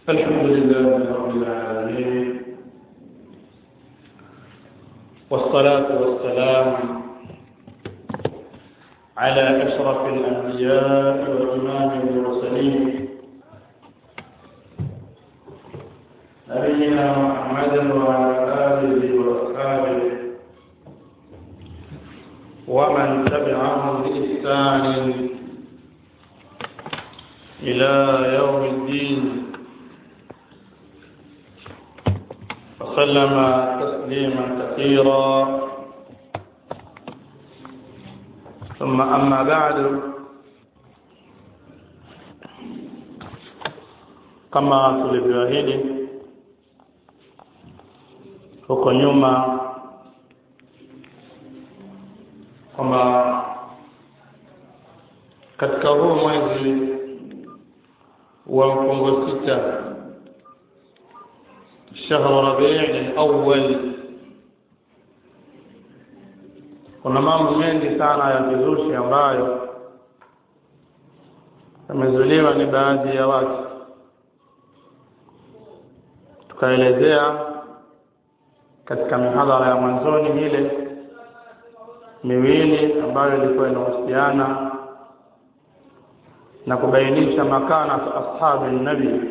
الحمد لله رب العالمين، والصلاة والسلام على أشرف الأنبياء وإمام المرسلين نبينا محمد وعلى آله وأصحابه ومن تبعهم بإحسان إلى يوم الدين وسلم تسليما كثيرا. ثم أما بعد، kama tulivyoahidi huko nyuma kwamba katika huu mwezi wa mfungo sita شهر ربيع الأول kuna mambo mengi sana ya kizushi ambayo yamezuliwa ni baadhi ya watu. Tukaelezea katika mihadhara ya mwanzoni ile miwili ambayo ilikuwa inahusiana na kubainisha makana ashabi nabi,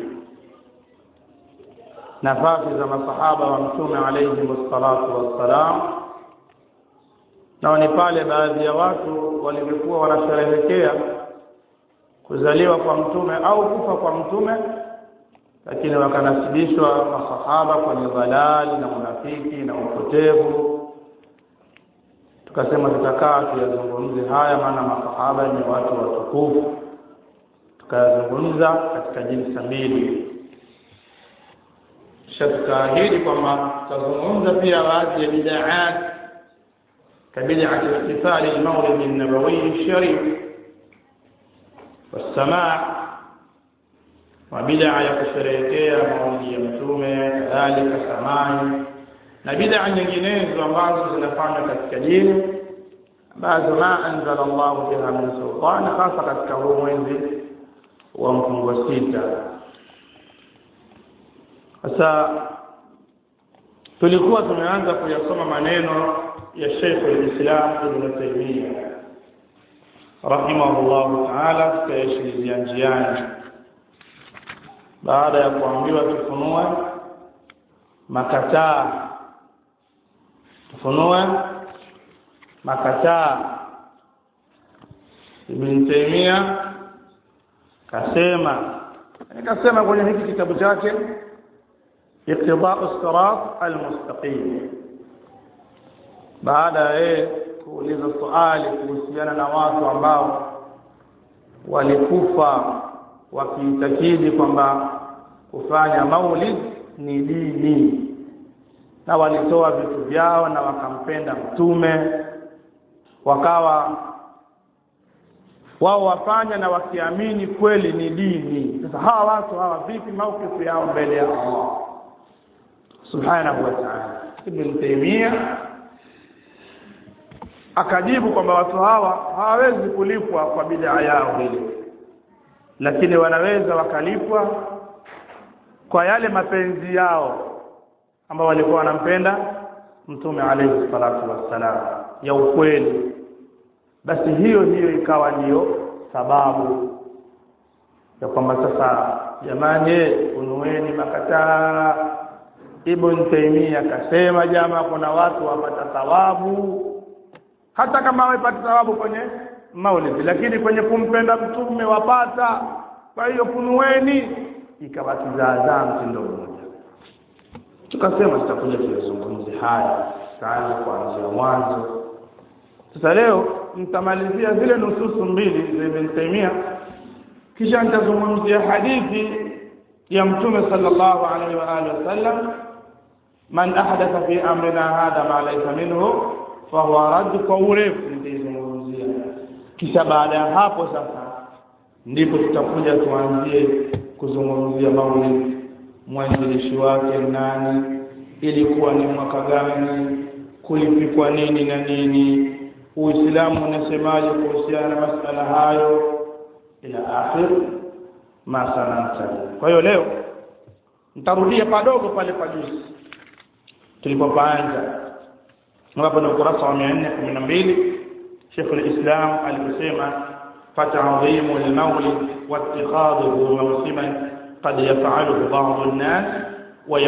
nafasi za masahaba wa mtume alayhi wassalatu wassalam, na ni pale baadhi ya watu walikuwa wanasherehekea kuzaliwa kwa mtume au kufa kwa mtume, lakini wakanasibishwa masahaba kwenye dhalali na unafiki na upotevu. Tukasema tutakaa tuyazungumze haya, maana masahaba ni watu watukufu. Tukazungumza katika jinsi mbili. Tukaahidi kwamba tutazungumza pia baadhi ya bid'at كبدعة احتفال المولد النبوي الشريف والسماع، وبدعة kusherehekea maulidi ya mtume, kadhalika samai na bid'a nyinginezo ambazo zinafanywa katika dini ambazo ma anzala Allah biha min sultan, hasa katika huu mwezi wa mfungo sita. Sasa tulikuwa tumeanza kuyasoma maneno ya Sheikh al-Islam Ibn Taymiyyah rahimahullah ta'ala, tukayashilizia njiani baada ya kuambiwa tufunue makataa. Ibn Taymiyyah kasema kwenye hiki kitabu chake Iqtida'u as-Sirat al-Mustaqim, baada ya kuuliza swali kuhusiana na watu ambao walikufa wakiitakidi kwamba kufanya maulid ni dini, na walitoa vitu vyao na wakampenda mtume, wakawa wao wafanya na wakiamini kweli ni dini. Sasa hawa watu vipi maukifu yao mbele ya Allah subhanahu wa ta'ala? Ibn Taymiyyah akajibu kwamba watu hawa hawawezi kulipwa kwa bid'a yao ile, lakini wanaweza wakalipwa kwa yale mapenzi yao ambao walikuwa wanampenda mtume alayhi salatu wassalam ya ukweli. Basi hiyo ikawa ndiyo sababu ya kwamba sasa jamani, unueni makataa. Ibn Taymiyyah akasema jamaa, kuna watu wapata thawabu hata kama wapata thawabu kwenye maulidi, lakini kwenye kumpenda mtume wapata. Kwa hiyo kunueni, ikawakizaazaa mtindo mmoja. Tukasema tutakuja kuzungumzia haya sana kuanzia mwanzo. Sasa leo nitamalizia zile nususu mbili za Ibn Taymiyyah, kisha nitazungumzia hadithi ya mtume sallallahu alaihi wa alihi wasallam, man ahdatha fi amrina hadha ma laysa minhu fa huwa radd, kwa urefu nitazungumzia. Kisha baada ya hapo sasa ndipo tutakuja tuanzie kuzungumzia maulid, mwanzilishi wake nani, ilikuwa ni mwaka gani, kulipikwa nini na nini, Uislamu unasemaje kuhusiana na masuala hayo, ila akhir ma sanata. Kwa hiyo leo nitarudia padogo pale pajuzi tulipoanza hapo, ni ukurasa wa 412. Sheikh al-Islam alisema fata'dhimu al-mawlid wa ittikhadhuhu mawsiman qad yaf'aluhu ba'd an-nas wa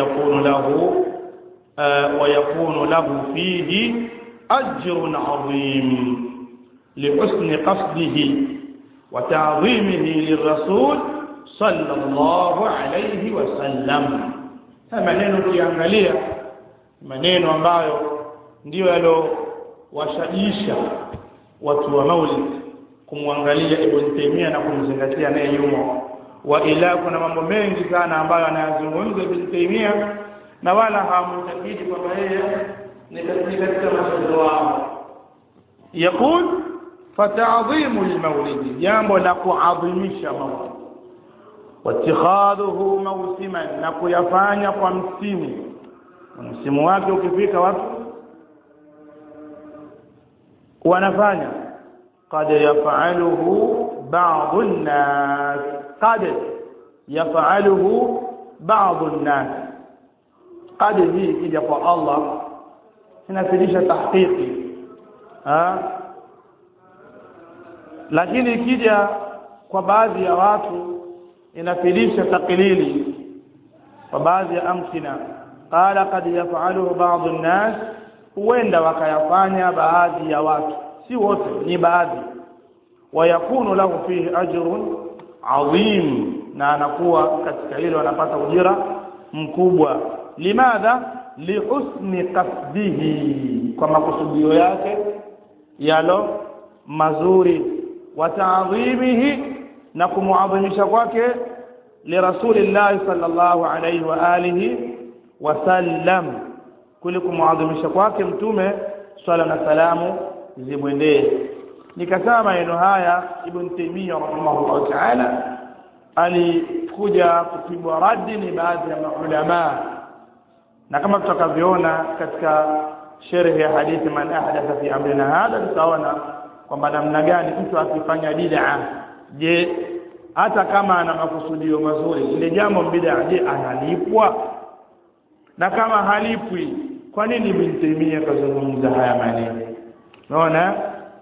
yakunu lahu fihi ajrun 'azim lihusni qasdihi wa ta'dhimihi lirrasul sallallahu alayhi wasallam. Maneno kiangalia maneno ambayo ndio yalowashajisha watu wa Maulid kumwangalia Ibn Taymiyyah na kumzingatia naye yumo. Wa ila kuna mambo mengi sana ambayo anayazungumza Ibn Taymiyyah na wala hamtakidi kwamba yeye ni katika mashauri wao. Yakul fata'dhimu al-mawlid, jambo la kuadhimisha maulid, wattikhadhuhu mawsiman, na kuyafanya kwa msimu wake ukifika watu wanafanya. Qad yaf'aluhu ba'd an-nas, qad yaf'aluhu ba'd an-nas. Qad hii kija kwa Allah inafidisha tahqiqi, lakini ikija kwa baadhi ya watu inafidisha taqlili kwa baadhi ya amkina. Qala qad yaf'aluhu ba'd an-nas, huenda wakayafanya baadhi ya watu, si wote, ni baadhi. Wa yakunu lahu fihi ajrun 'azim, na anakuwa katika hilo anapata ujira mkubwa. Limadha? Lihusni qasdihi, kwa makusudio yake yalo mazuri. Wa ta'dhimihi, na kumuadhimisha kwake lirasulillah sallallahu alayhi wa alihi wasallam, kule kumuadhimisha kwake mtume swalla na salamu zimwendee. Nikasema maneno haya Ibn Taymiyyah rahimahullah ta'ala alikuja kupigwa radi ni baadhi ya maulama, na kama tutakavyoona katika sharh ya hadithi man ahdatha fi amrina hadha, tutaona kwamba namna gani mtu akifanya bid'a, je hata kama ana makusudio mazuri, ile jambo bid'a, je analipwa? Na kama halipwi, kwa nini Ibn Taymiyyah kazungumza haya maneno? Unaona?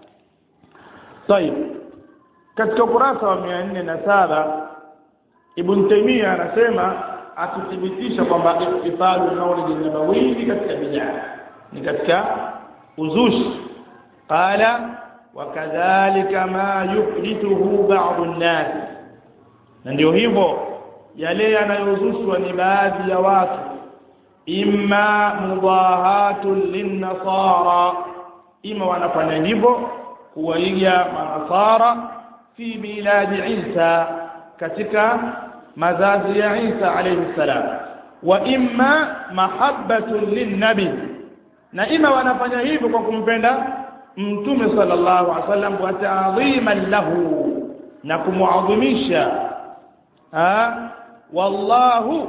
Tayeb, katika ukurasa wa 407 Ibn Taymiyyah anasema akithibitisha kwamba ihtifalu maulid nabawi katika bid'a, ni katika uzushi. Qala wakadhalika ma yuhdithuhu ba'd an-nas, na ndio hivyo yale yanayozushwa ni baadhi ya watu. Imma mudahatun lin-nasara, ima wanafanya hivyo kuwaiga manasara fi miladi Isa, katika mazazi ya Isa alayhi salam. Wa imma mahabbatun lin-nabi, na ima wanafanya hivyo kwa kumpenda mtume sallallahu alaihi wasallam, wa ta'dhiman lahu, na kumuadhimisha. Wallahu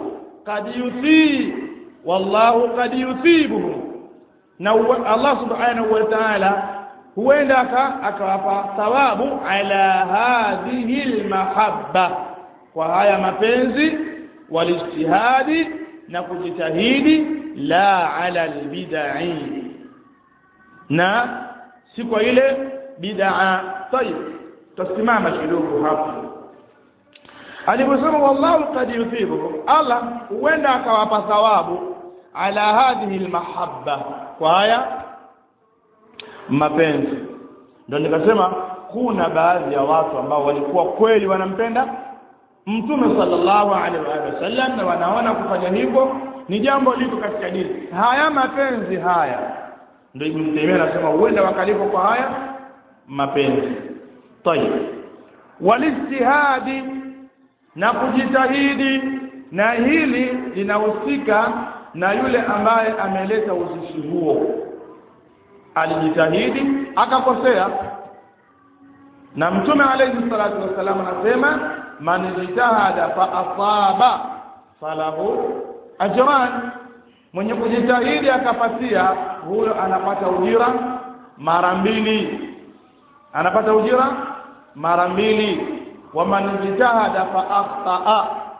qad yuthibuhu, na Allah subhanahu wa ta'ala huenda akawapa thawabu ala hadhihi almahabba, kwa haya mapenzi, walijtihadi, na kujitahidi, la ala albid'i, na si kwa ile bid'a. Tayeb, tusimama kidogo hapo. Aliposema wallahu qad yuthibuhu, Allah huenda akawapa thawabu ala hadhihi almahabba, kwa haya mapenzi. Ndio nikasema kuna baadhi ya watu ambao walikuwa kweli wanampenda mtume sallallahu alaihi wasallam, na wanaona kufanya hivyo ni jambo liko katika dini. Haya mapenzi haya, ndio Ibn Taymiyyah anasema huenda wakalipo kwa haya mapenzi. Tayeb, walistihadi, na kujitahidi, na hili linahusika na yule ambaye ameleta uzushi huo. Alijitahidi akakosea, na mtume alayhi salatu wasallam anasema man jitahada fa asaba falahu ajran, mwenye kujitahidi akapatia, huyo anapata ujira mara mbili, anapata ujira mara mbili. Wa man jitahada fa akhtaa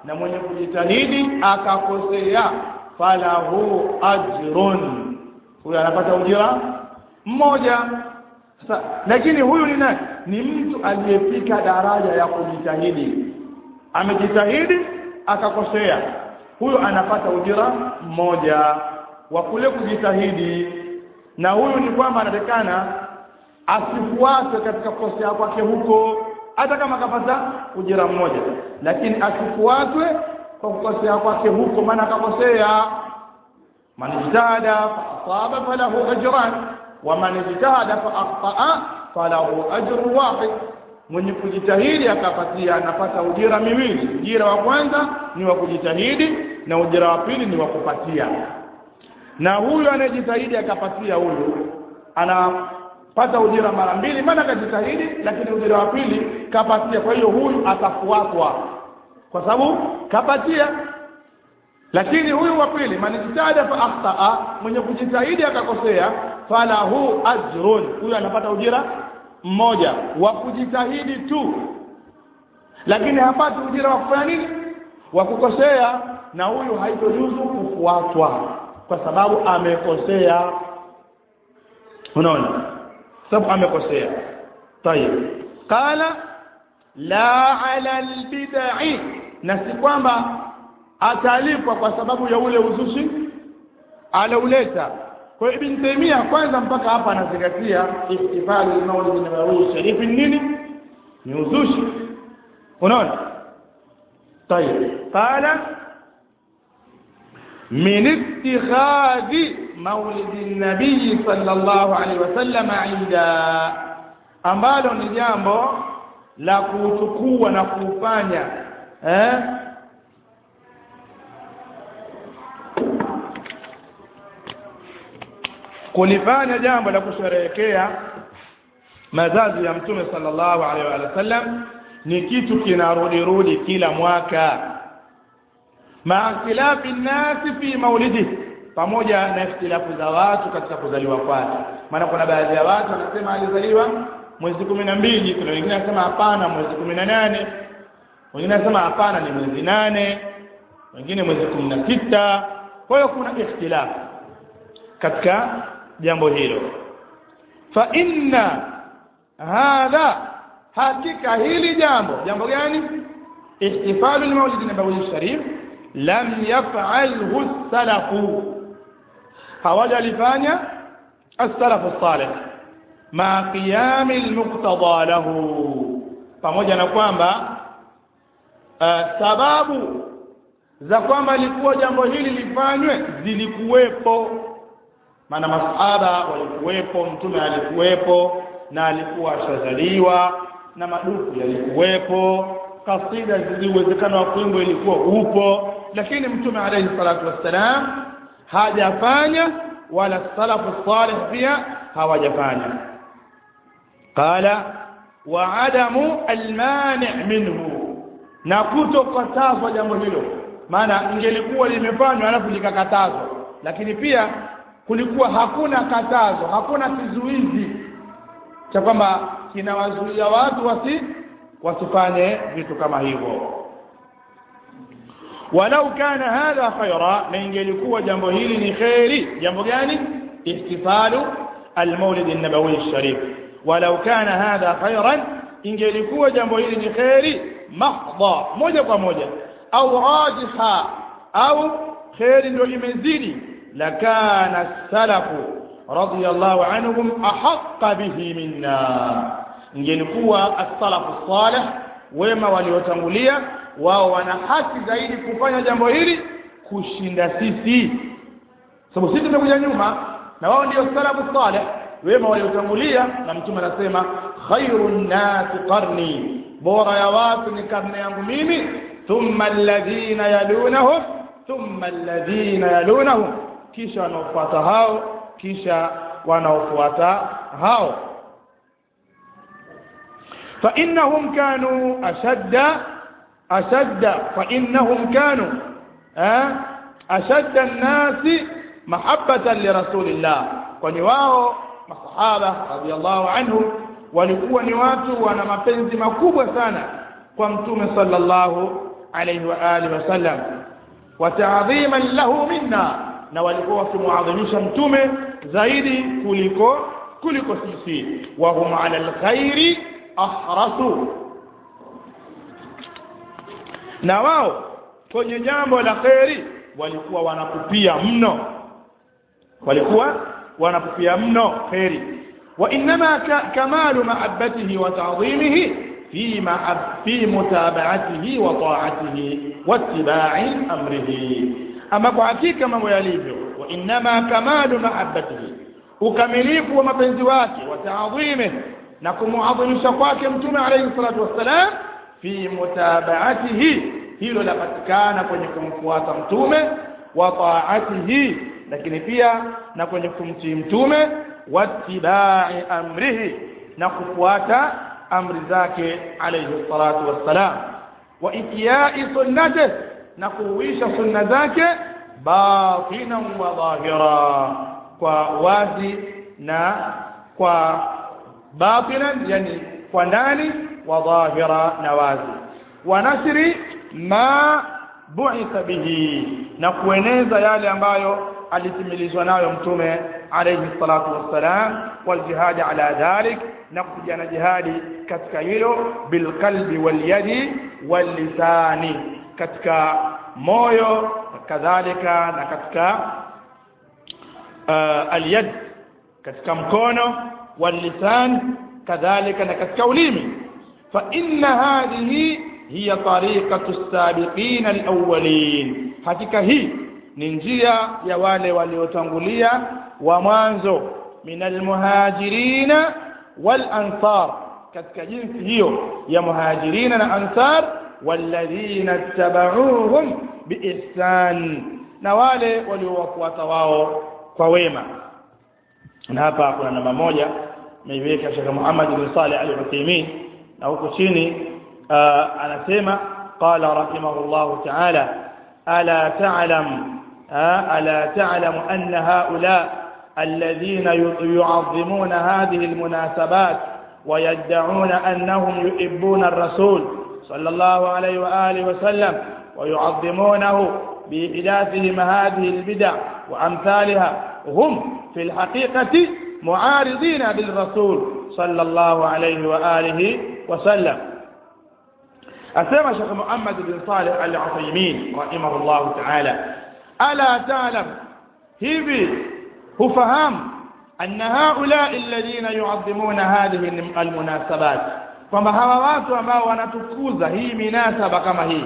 na mwenye kujitahidi akakosea falahu ajrun, huyo anapata ujira mmoja. Sasa lakini huyu ni nani? Ni mtu aliyefika daraja ya kujitahidi, amejitahidi akakosea, huyo anapata ujira mmoja wa kule kujitahidi. Na huyu ni kwamba anatakana asifuate katika kukosea kwake huko, hata kama akapata ujira mmoja, lakini asifuatwe kwa kukosea kwake huko, maana akakosea. Man ijtahada fa asaba falahu ajran wa man ijtahada fa akhtaa falahu ajru wahid, mwenye kujitahidi akapatia anapata ujira miwili. Ujira wa kwanza ni wa kujitahidi na ujira wa pili ni wa kupatia. Na huyu anayejitahidi akapatia, huyu anapata ujira mara mbili, maana akajitahidi lakini ujira wa pili kapatia. Kwa hiyo huyu atafuatwa kwa sababu kapatia. Lakini huyu wa pili, manijitahada fa akhtaa, mwenye kujitahidi akakosea, falahu ajrun, huyu anapata ujira mmoja wa kujitahidi tu, lakini hapati ujira wa kufanya nini? Wa kukosea. Na huyu haitojuzu kufuatwa kwa sababu amekosea. Unaona, sababu amekosea. Tayeb, qala la ala albid'i, na si kwamba atalipwa kwa sababu ya ule uzushi alauleta. Kwa Ibn Taymiyyah kwanza mpaka hapa anazingatia ihtifali al-Maulid an-Nabawi Sharif nini? Ni uzushi. Unaona? Tayeb, qala min ittikhadhi maulid an-nabiy sallallahu alayhi wasallam inda, ambalo ni jambo la kuchukua na kufanya kulifanya jambo la kusherehekea mazazi ya Mtume sallallahu alaihi wasallam ni kitu kinarudi kila mwaka, maakhtilafi nasi fi maulidi, pamoja na ikhtilafu za watu katika kuzaliwa kwake. Maana kuna baadhi ya watu wanasema alizaliwa mwezi 12, kuna wengine wanasema hapana mwezi 18, wengine wanasema hapana ni mwezi 8, wengine mwezi 16. Kwa hiyo kuna ikhtilafu katika jambo hilo. Fa inna hadha, hakika hili jambo gani? Ihtifalu al-Maulid an-Nabawi Sharif lam yaf'alhu as-salafu, hawajalifanya as-salafu as-salih ma qiyam al-muqtada lahu, pamoja na kwamba sababu za kwamba likuwa jambo hili lifanywe zilikuwepo. Maana masahaba walikuwepo, Mtume alikuwepo na alikuwa ashazaliwa, na madufu yalikuwepo, kasida ziliwezekana wa kuimba ilikuwa upo, lakini Mtume alayhi salatu wassalam hajafanya, wala salafu salih pia hawajafanya. Qala wa adamu almani' minhu, na kutokatazwa jambo hilo. Maana ingelikuwa limefanywa alafu likakatazwa, lakini pia kulikuwa hakuna katazo, hakuna kizuizi cha kwamba kinawazuia watu wasifanye vitu kama hivyo. Walau kana hadha khaira, na ingelikuwa jambo hili ni khairi. Jambo gani? Ihtifalu al-Maulid an-Nabawi Sharif. Walau kana hadha khairan, ingelikuwa jambo hili ni khairi mahdha, moja kwa moja, au rajiha, au khairi ndio imezidi, lakana salafu radiyallahu anhum ahaqqa bihi minna, ingelikuwa as-salafu salih, wema waliotangulia, wao wana haki zaidi kufanya jambo hili kushinda sisi, sababu sisi tumekuja nyuma na wao ndio salafu salih, wema waliotangulia. Na Mtume anasema khairun nasi qarni, bora ya watu ni karne yangu mimi, thumma alladhina yalunahum, thumma alladhina yalunahum, kisha wanaofuata hao, kisha wanaofuata hao. fa innahum kanu ashadda fa innahum kanu ashadda an-nasi mahabbatan li rasulillah, kwani wao masahaba radiyallahu anhu walikuwa ni watu wana mapenzi makubwa sana kwa Mtume sallallahu alayhi wa alihi wasallam wa ta'dhiman lahu minna, na walikuwa wakimuadhimisha mtume zaidi kuliko sisi. Wa hum ala alkhairi ahrasu, na wao kwenye jambo la khairi walikuwa wanakupia mno khairi. Wa inma kamalu mahabbatihi wa ta'dhimihi fi mutaba'atihi wa ta'atihi wa ittiba'i amrihi. Ama kwa hakika mambo yalivyo, wa inma kamalu mahabbatihi, ukamilifu wa mapenzi wake, wa ta'dhimihi, na kumuadhimisha kwake mtume alayhi salatu wassalam, fi mutaba'atihi, hilo lapatikana kwenye kumfuata mtume, wa ta'atihi, lakini pia na kwenye kumtii mtume, wa ittiba'i amrihi, na kufuata amri zake alayhi salatu wassalam, wa ihya'i sunnatihi, na kuhuisha sunna zake, batinan wa dhahira, kwa wazi na kwa batinan, yani kwa ndani, wa dhahira, na wazi, wa nasri ma bu'itha bihi, na kueneza yale ambayo alitimilizwa nayo mtume alayhi salatu wassalam, wal jihad ala dhalik, na kupigana jihadi katika hilo, bil qalbi wal yadi wal lisani, katika moyo kadhalika, na katika al-yad, katika mkono, wal lisan kadhalika, na katika ulimi. Fa inna hadhihi hiya tariqatu as-sabiqin al-awwalin, hakika hii ni njia ya wale waliotangulia wa mwanzo, min al-muhajirina wal ansar, katika jinsi hiyo ya muhajirina na ansar, walladhina tabauhum biihsan, na wale waliowafuata wao kwa wema. Na hapa kuna namba moja nimeiweka Sheikh Muhammad bin Salih al-Uthaymeen, na huko chini anasema qala rahimahullahu ta'ala, ala ta'lam anna haula alladhina yu'azzimuna hadhihi almunasabat wa yad'una annahum yuhibbuna ar-rasul sallallahu alayhi wa alihi wa sallam wa yu'azzimunahu بإحداثهم هذه البدع وأمثالها هم في الحقيقة معارضين للرسول صلى الله عليه وآله وسلم. أسمى شيخ محمد بن صالح العثيمين رحمه الله تعالى: ألا تعلم هذي فهم أن هؤلاء الذين يعظمون هذه المناسبات، kwamba hawa watu ambao wanatukuza hii minasaba kama hii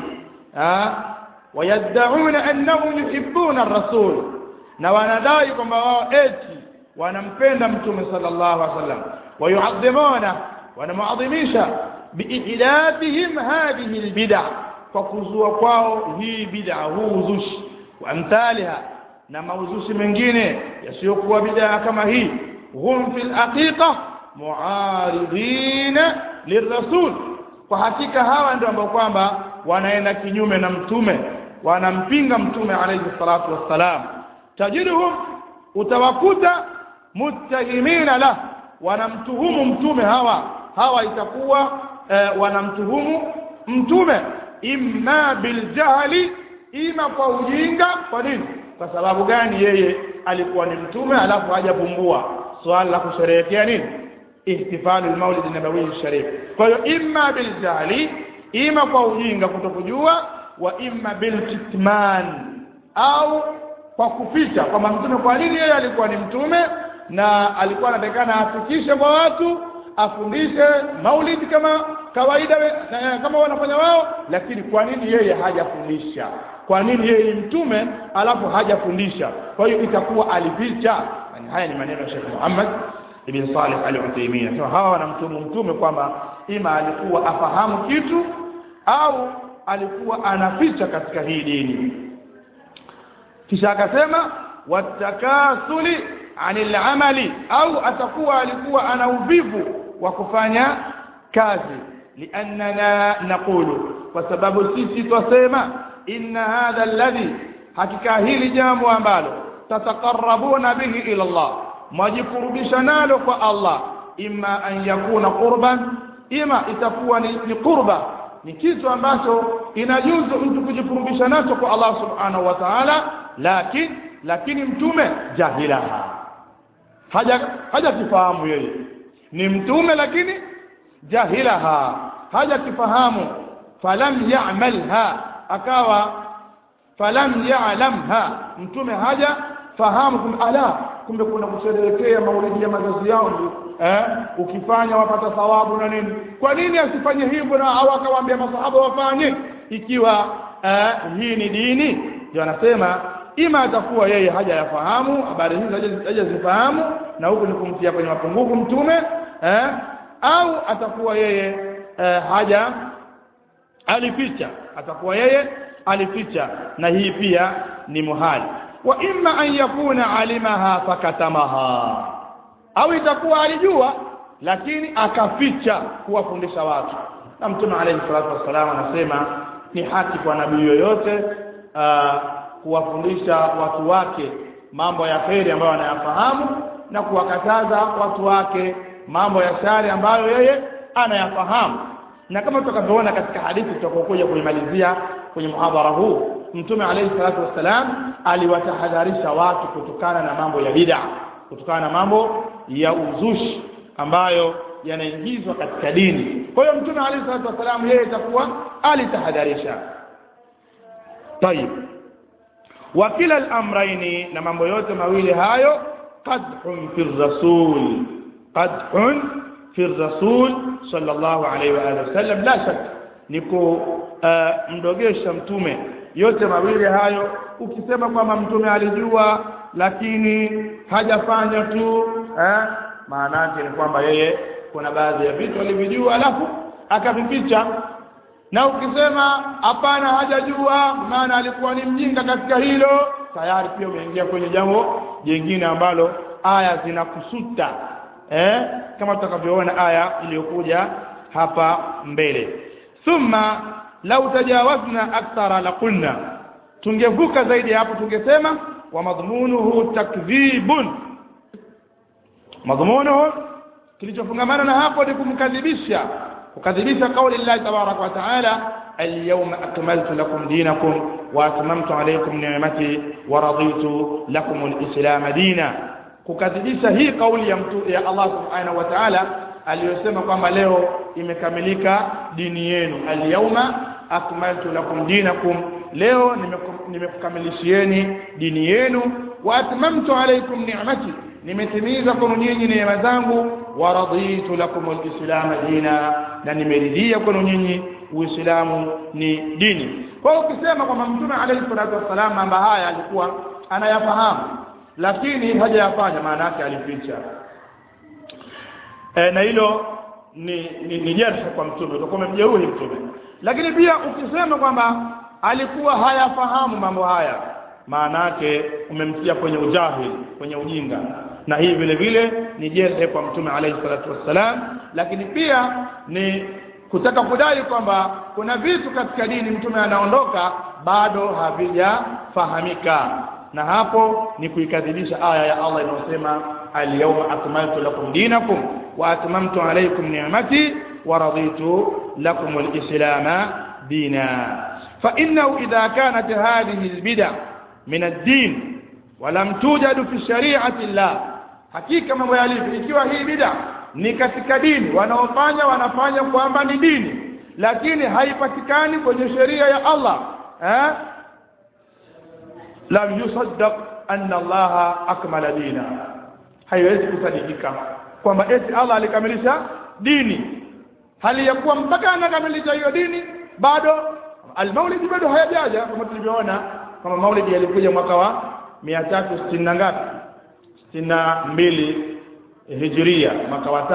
ويدعون أنهم يحبون الرسول، na wanadai kwamba wao eti wanampenda mtume sallallahu alaihi wasallam, wayuadhimuna, wanamuadhimisha biihdathihim hadhihi albid'a, kwa kuzua kwao hii bid'a, huu uzushi, wa amthaliha, na mauzushi mengine yasiyokuwa bid'a kama hii. Hum fil haqiqa mu'aridina lirrasul, kwa hakika hawa ndio ambao kwamba wanaenda kinyume na mtume, wanampinga mtume alayhi salatu wassalam. Tajiduhum, utawakuta muttahimina la, wanamtuhumu mtume. hawa itakuwa wanamtuhumu mtume, imma biljahli, ima kwa ujinga. Kwa nini? Kwa sababu gani? Yeye alikuwa ni mtume alafu hajapumbua swala la kusherehekea nini, ihtifalu al-maulid an-nabawi sharif. Kwa hiyo imma biljahli, ima kwa ujinga kutokujua, wa imma bilkitman, au kwa kuficha kwamba mtume, kwa nini yeye alikuwa ni mtume na alikuwa anatakana afikishe kwa watu, afundishe maulid kama kawaida kama wanafanya wao, lakini kwa nini yeye hajafundisha? Kwa nini yeye ni mtume alafu hajafundisha? Kwa hiyo itakuwa alificha. Yani haya ni maneno ya Sheikh Muhammad ibn Salih al-Uthaymeen. So hawa wanamtuhumu mtume kwamba ima alikuwa afahamu kitu au alikuwa anaficha katika hii dini. Kisha akasema watakasuli anil amali, au atakuwa alikuwa ana uvivu wa kufanya kazi. Liannana naqulu, kwa sababu sisi twasema, inna hadha alladhi, hakika hili jambo ambalo tataqarrabuna bihi ila Allah, mwajikurubisha nalo kwa Allah, imma an yakuna qurban, ima itakuwa ni qurba, ni kitu ambacho inajuzu mtu kujikurubisha nacho kwa Allah subhanahu wa ta'ala, lakini mtume jahilaha, haja kifahamu. Yeye ni mtume lakini jahilaha, haja kifahamu. Falam ya'malha, akawa falam ya'lamha, mtume haja fahamu kumbe kuna kusherehekea maulidi ya mazazi yangu, ukifanya wapata thawabu na nini. Kwa nini asifanye hivyo na au akawaambia masahaba wafanye, ikiwa hii ni dini? Ndio anasema ima atakuwa yeye haja yafahamu habari hizi, hajazifahamu na huko ni kumtia kwenye mapungufu mtume, au atakuwa yeye haja alificha, atakuwa yeye alificha, na hii pia ni muhali. Wa imma an yakuna alimaha fakatamaha, au itakuwa alijua lakini akaficha kuwafundisha watu. Na mtume alayhi salatu wasallam anasema ni haki kwa nabii yoyote kuwafundisha watu wake mambo ya kheri ambayo anayafahamu na kuwakataza watu wake mambo ya shari ambayo yeye anayafahamu. Na kama tutakavyoona katika hadithi tutakokuja kuimalizia kwenye muhadhara huu, mtume alayhi salatu wasalam aliwatahadharisha watu kutokana na mambo ya bid'a, kutokana na mambo ya uzushi ambayo yanaingizwa katika dini. Kwa hiyo mtume alayhi salatu wasalam yeye itakuwa alitahadharisha. Tayeb, wa kila al-amrayni, na mambo yote mawili hayo, qadhun fi rasul, qadhun fi rasul sallallahu alayhi wa alihi wasallam, la shak niko mdogesha mtume. Yote mawili hayo, ukisema kwamba mtume alijua lakini hajafanya tu, maana yake ni kwamba yeye kuna baadhi ya vitu alivijua alafu akavificha. Na ukisema hapana hajajua, maana alikuwa ni mjinga katika hilo, tayari pia umeingia kwenye jambo jingine ambalo aya zinakusuta, kama tutakavyoona aya iliyokuja hapa mbele. Thumma law tajawazna akthara laqulna, tungevuka zaidi hapo tungesema wa madhmunuhu takdhibun, madhmunuhu kilichofungamana na hapo ni kumkadhibisha kauli Allah tabaraka wa taala, al-yawma akmaltu lakum dinakum wa atmamtu alaykum ni'mati wa raditu lakum al-islam dina. Kukadhibisha hii kauli ya Allah subhanahu wa ta'ala aliyosema kwamba leo imekamilika dini yenu, al-yawma akmaltu lakum dinakum, leo nimekukamilishieni dini yenu, wa atmamtu alaykum ni'mati, nimetimiza kwenu nyinyi neema zangu, wa raditu lakum al-islam dina, na nimeridhia kwenu nyinyi Uislamu ni dini. Kwa hiyo ukisema kwamba mtume alayhi salatu wasallam mambo haya alikuwa anayafahamu lakini hajayafanya, maana yake alificha, na hilo ni jarh kwa mtume, utakuwa umemjeruhi mtume. Lakini pia ukisema kwamba alikuwa hayafahamu mambo haya, maana yake umemtia kwenye ujahili, kwenye ujinga, na hii vile vile ni jarh kwa mtume alayhi salatu wasallam. Lakini pia ni kutaka kudai kwamba kuna vitu katika dini mtume anaondoka bado havijafahamika, na hapo ni kuikadhibisha aya ya Allah inayosema al-yawma akmaltu lakum dinakum wa atmamtu alaykum ni'mati wa raditu lakum al-islam dina. Fa innahu idha kanat hadhihi al-bid'a min ad-din wa lam tujad fi shari'ati Allah, hakika mambo yalivyo, ikiwa hii bid'a ni katika dini, wanafanya kwamba ni dini lakini haipatikani kwenye sheria ya Allah, lam yusaddaq anna Allah akmala dina, haiwezi kusadikika kwamba eti Allah alikamilisha dini, hali ya kuwa mpaka anakamilisha hiyo dini bado al-maulid bado hayajaja. Kama tulivyoona kama maulid yalikuja mwaka wa 360 ngapi, 62 Hijria, mwaka wa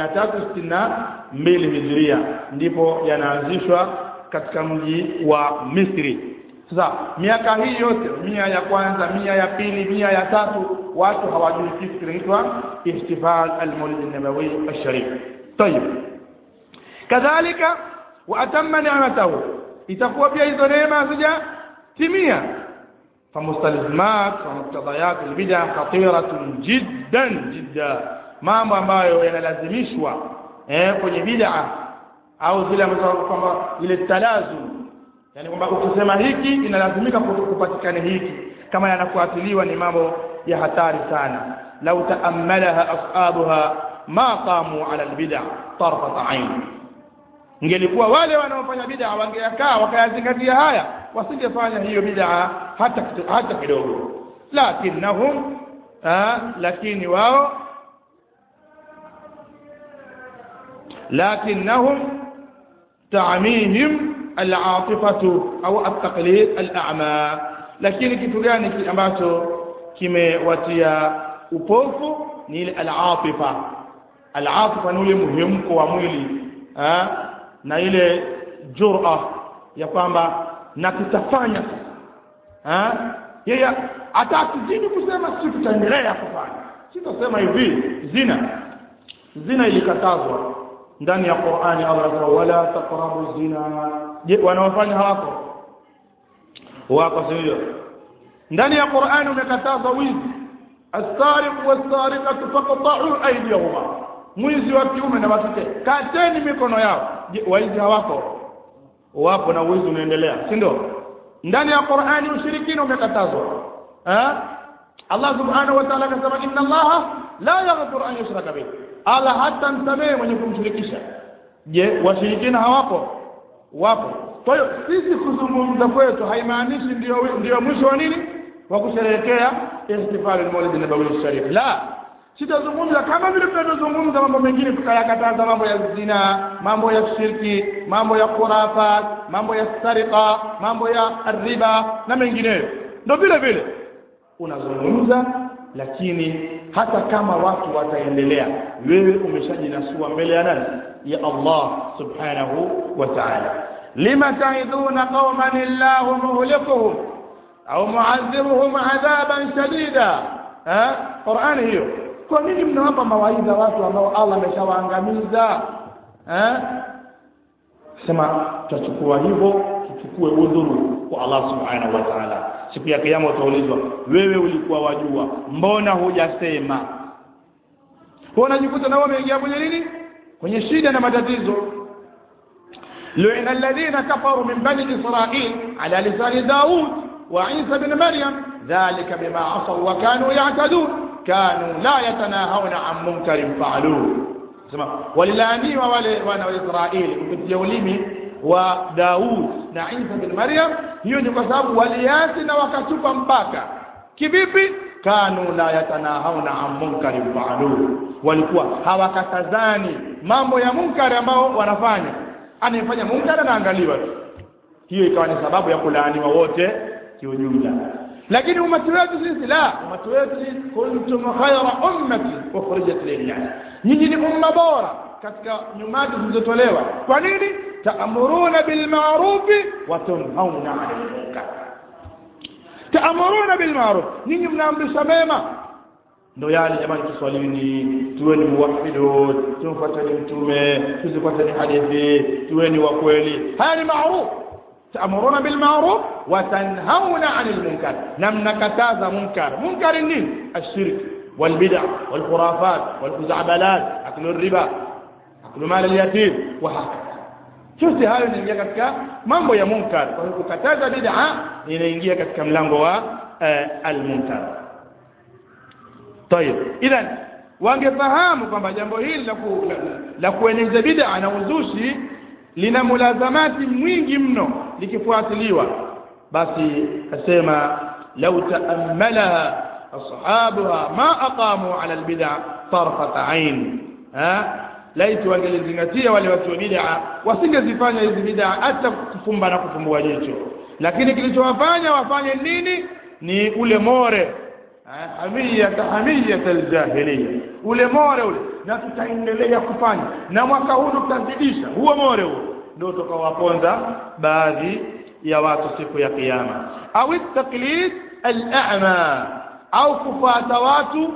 362 Hijria ndipo yanaanzishwa katika mji wa Misri. Sasa miaka hii yote, 100 ya kwanza, 100 ya pili, 100 ya tatu, watu hawajui kitu kinaitwa ihtifal al-Maulid an-Nabawi al-Sharif. Tayeb, kadhalika wa atamma ni'matahu, itakuwa pia hizo neema hazijatimia. فمستلزمات ومقتضيات البدع خطيرة جدا، mambo ambayo yanalazimishwa kwenye bid'a au zile ambazo kwamba ile talazum, yani kwamba ukisema hiki inalazimika kupatikane hiki, kama yanafuatiliwa ni mambo ya hatari sana. Lau taammalaha ashabuha ma qamu ala albid'a tarfat ain, ingelikuwa wale wanaofanya bid'a wangeakaa wakayazingatia haya, wasingefanya hiyo bid'a hata kidogo. Lakinnahum lakini wao ta'mihim al-'atifatu au at-taqlid al-a'ma. Lakini kitu gani ambacho kimewatia upofu? Ni ile al-'atifa. Al-'atifa ni ule muhemko wa mwili na ile jur'a ya kwamba na tutafanya yeye atakizidi kusema sisi tutaendelea kufanya. Sitasema hivi, zina ilikatazwa ndani ya Qur'ani. Allah anasema wala taqrabu zina. Je, wanaofanya wako sio? Ndani ya Qur'ani umekatazwa wizi, as-sariq was-sariqatu faqta'u aydiyahuma, mwizi wa kiume na wa kike kateni mikono yao. Je, waizi wapo na wizi unaendelea, si ndio? Ndani ya Qur'ani ushirikina umekatazwa. Allah subhanahu wa ta'ala akasema inna Allah la yaghfiru an yushraka bihi, Allah hata msamehe mwenye kumshirikisha. Je, washirikina wapo? Kwa hiyo sisi kuzungumza kwetu haimaanishi ndio mwisho wa nini wa kusherehekea ihtifal al-Maulid an-Nabawi Sharif. La, sitazungumza kama vile tunazungumza mambo mengine tukayakataza, mambo ya zina, mambo ya shirki, mambo ya khurafat, mambo ya sariqa, mambo ya riba na mengineyo. Ndio vile unazungumza, lakini hata kama watu wataendelea, wewe umeshajinasua mbele ya nani? Ya Allah subhanahu wa ta'ala. lima ta'iduna qauman illahu muhlikuhum au mu'adhibuhum 'adhaban shadida. Qur'ani hiyo. Kwa nini mnawapa mawaidha watu ambao Allah ameshawaangamiza? Sema tutachukua hivyo, tuchukue udhuru kwa Allah subhanahu wa ta'ala. Siku ya kiyama utaulizwa, wewe ulikuwa wajua, mbona hujasema? Kwa unajikuta na wewe umeingia kwenye nini? Kwenye shida na matatizo. lu'ina alladhina kafaru min bani Israil ala lisani Daud wa Isa ibn Maryam dhalika bima asaw wa kanu ya'tadun kanu la yatanahawna 'an munkarin fa'aluhu. Sema walilaaniwa wale wana wa Israeli kupitia ulimi wa Daud na Isa bin Maryam. Hiyo ni kwa sababu waliasi na wakatupa mpaka. Kivipi? Kanu la yatanahawna 'an munkarin fa'aluhu, walikuwa hawakatazani mambo ya munkari ambao wanafanya. Anayefanya munkari na angaliwa. Hiyo ikawa ni sababu ya kulaaniwa wote kiujumla. Lakini umati wetu sisi umati wetu kuntum khayra ummati ukhrijat lin-nas, nyinyi ni umma bora katika nyumati zilizotolewa. Kwa nini? Ta'muruna bil ma'ruf wa tunhauna 'anil munkar. Ta'muruna bil ma'ruf, nyinyi mnaamrisha mema. Ndio yale jamani, tuswalini, tuweni muwahhidun, tumfuateni mtume, tuzifuateni hadithi, tuweni wa kweli. Haya ni ma'ruf. تأمرون بالمعروف وتنهون عن المنكر. نمنا كتازا منكر النين الشرك والبدع والخرافات والخزعبلات، أكل الربا، أكل مال اليتيم وهكذا. شوفي هذا نيجي katika mambo ya munkar. Kwa hiyo kukataza bid'a inaingia katika mlango wa al-munkar. طيب, idhan wangefahamu kwamba jambo hili la kueneza bid'a na uzushi lina mulazamati mwingi mno likifuatiliwa. Basi asema law ta'ammala ashabuha ma aqamu ala albid'a tarfat ain. Laiti wangelizingatia wale watu wa bid'a wasingezifanya hizi bid'a hata kufumba na kufumbua jicho. Lakini kilichowafanya wafanye nini? Ni ule more hamiyat aljahiliya, ule more ule, na tutaendelea kufanya na mwaka huu tutazidisha huo more huo. Ndio utakawaponza baadhi ya watu siku ya kiyama. Au taklid al-a'ma, au kufuata watu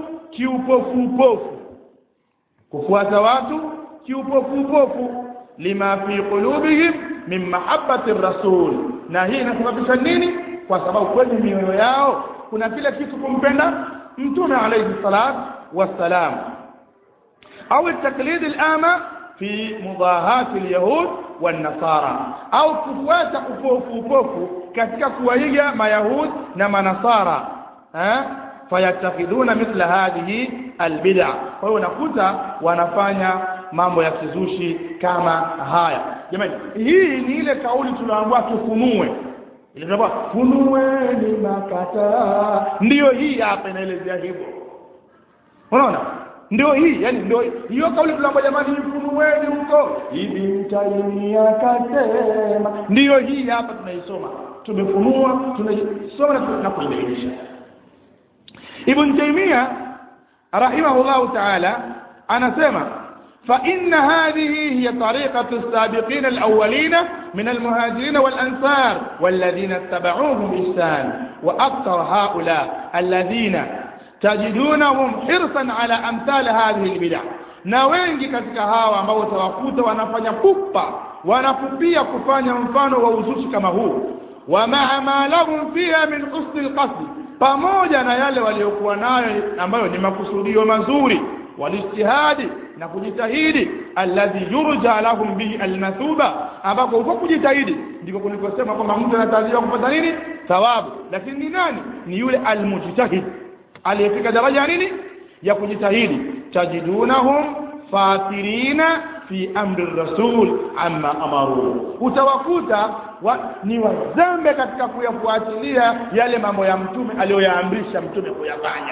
kiupofu, lima fi qulubihim min mahabbati ar-rasul. Na hii inasababisha nini? Kwa sababu kwenye mioyo yao kuna kile kitu kumpenda mtume alayhi salatu wassalam. Au taklid al-a'ma fi mudahati alyahud wan nasara, au kufuata upofu katika kuwaiga mayahud na manasara, fayatakiduna mithla hadhihi albid'a. Kwa hiyo unakuta wanafanya mambo ya kizushi kama haya. Jamani, hii ni ile kauli tunaambiwa tufunue, ile tunaambiwa funueni makata, ndio hii hapa inaelezea hivyo. Unaona, ndio hii, yani ndio hiyo kauli tunaambiwa jamani funueni huko hivi Taimia kasema, ndio hii hapa tunaisoma, tumefunua, tunaisoma na kuieleza. Ibn Taymiyyah rahimahullah ta'ala anasema فإن هذه هي طريقة السابقين الأولين من المهاجرين والأنصار والذين اتبعوهم بإحسان، وأكثر هؤلاء الذين تجدونهم حرصا على أمثال هذه البدع. na wengi katika hawa ambao tawakuta wanafanya pupa, wanapupia kufanya mfano wa uzushi kama huu, wa ma lahum fiha min husn alqasd, pamoja na yale waliokuwa nayo ambayo ni makusudio mazuri, walijtihadi na kujitahidi, alladhi yurja lahum bihi almathuba, ambako huko kujitahidi ndiko kulikosema kwamba mtu anatarajiwa kupata nini? Thawabu. Lakini ni nani? Ni yule almujtahid aliyefika daraja nini? Ya kujitahidi. Tajidunahum fatirina fi amri rasul amma amaru, utawakuta ni wazambe katika kuyafuatilia yale mambo ya mtume aliyoyaamrisha mtume kuyafanya.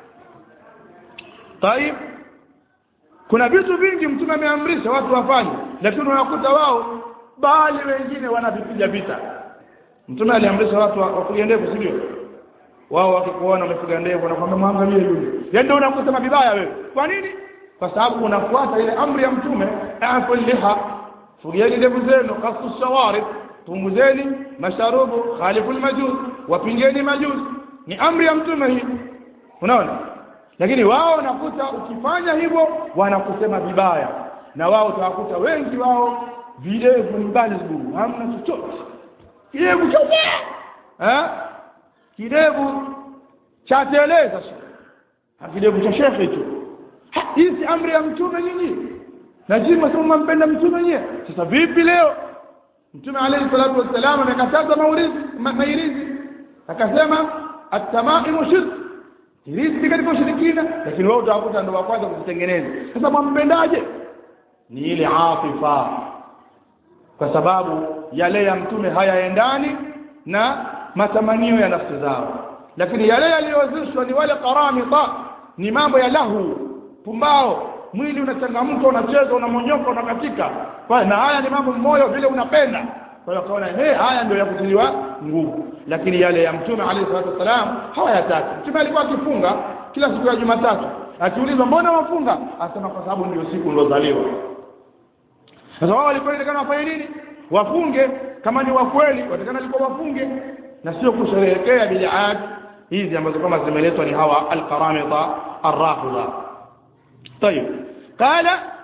Taib, kuna vitu vingi mtume ameamrisha watu wafanye, lakini unakuta wao bali wengine wanavipiga vita. Mtume aliamrisha watu wapige ndevu, sivyo? Wao wakikuona wamepiga ndevu wanakwambia muangalie yule. Yaani ndio unakusema vibaya wewe. Kwa nini? Kwa sababu unafuata ile amri ya mtume, aful liha, fugieni ndevu zenu, qasu shawarib, punguzeni masharubu, khaliful majuz, wapingeni majuz. Ni amri ya mtume hii. Unaona? Lakini wao unakuta ukifanya hivyo wanakusema vibaya, na wao utawakuta wengi wao videvu mbali zuru, hamna chochote. Kidevu chote kidevu cha teleza, kidevu cha shekhe hicho. Hizi amri ya mtume nyinyi, lazima sema mpenda mtume nyinyi. Sasa vipi leo mtume alayhi salatu wasallam amekataza mairizi, akasema at-tamaimu shirk, irizi katika ushirikina, lakini wao utawakuta ndio wa kwanza kuzitengeneza. Sasa mwampendaje? Ni ile afifa, kwa sababu yale ya mtume hayaendani na matamanio ya nafsi zao, lakini yale yaliyozishwa ni wale qaramita, ni mambo ya lahu, pumbao, mwili unachangamka, unacheza, unamonyoka, unakatika. Kwa na haya ni mambo moyo vile unapenda, kwa hiyo kaona haya ndio ya kutiliwa nguvu. Lakini yale ya mtume alayhi salatu wasalam hawayataki. Mtume alikuwa akifunga kila siku ya Jumatatu, akiulizwa mbona wafunga, asema kwa sababu ndio siku nilozaliwa. Sasa wao walikuwa inataka wafanye nini? Wafunge. Kama ni wa kweli watakana walikuwa wafunge, na sio kusherehekea bid'at hizi ambazo kama zimeletwa ni hawa al-qaramita ar-rafida. طيب قال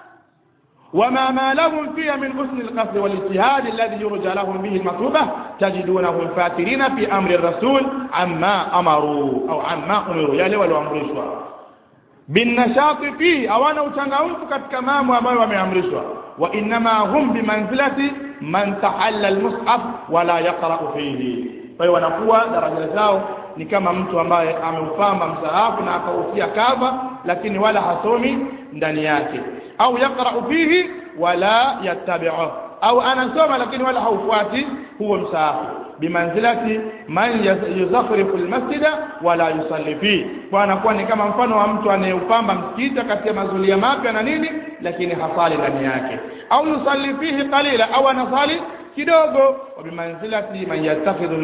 وما لهم فيها من حسن القصد والاجتهاد الذي يرجى لهم به المطلوبة تجدونهم فاترين في أمر الرسول عما أمروا أو عما أمروا يلي ولو أمرشوا بالنشاط فيه أوانا وتنغمت كتكمام وما ومأمرشوا وإنما هم بمنزلة من تحل المصحف ولا يقرأ فيه. فيونقوا درجة zao ni kama mtu ambaye ameupamba msahafu na akautia kava, lakini wala hasomi ndani yake, au yaqra'u fihi wala yattabi'u, au anasoma lakini wala haufuati huo msahafu. Bimanzilati man yuzakhrifu almasjida wala yusalli fi, kwa anakuwa ni kama mfano wa mtu anayeupamba msikiti katika mazulia mapya na nini, lakini hasali ndani yake, au yusalli fihi qalila, au anasali kidogo. Wa bimanzilati man yattakhidhu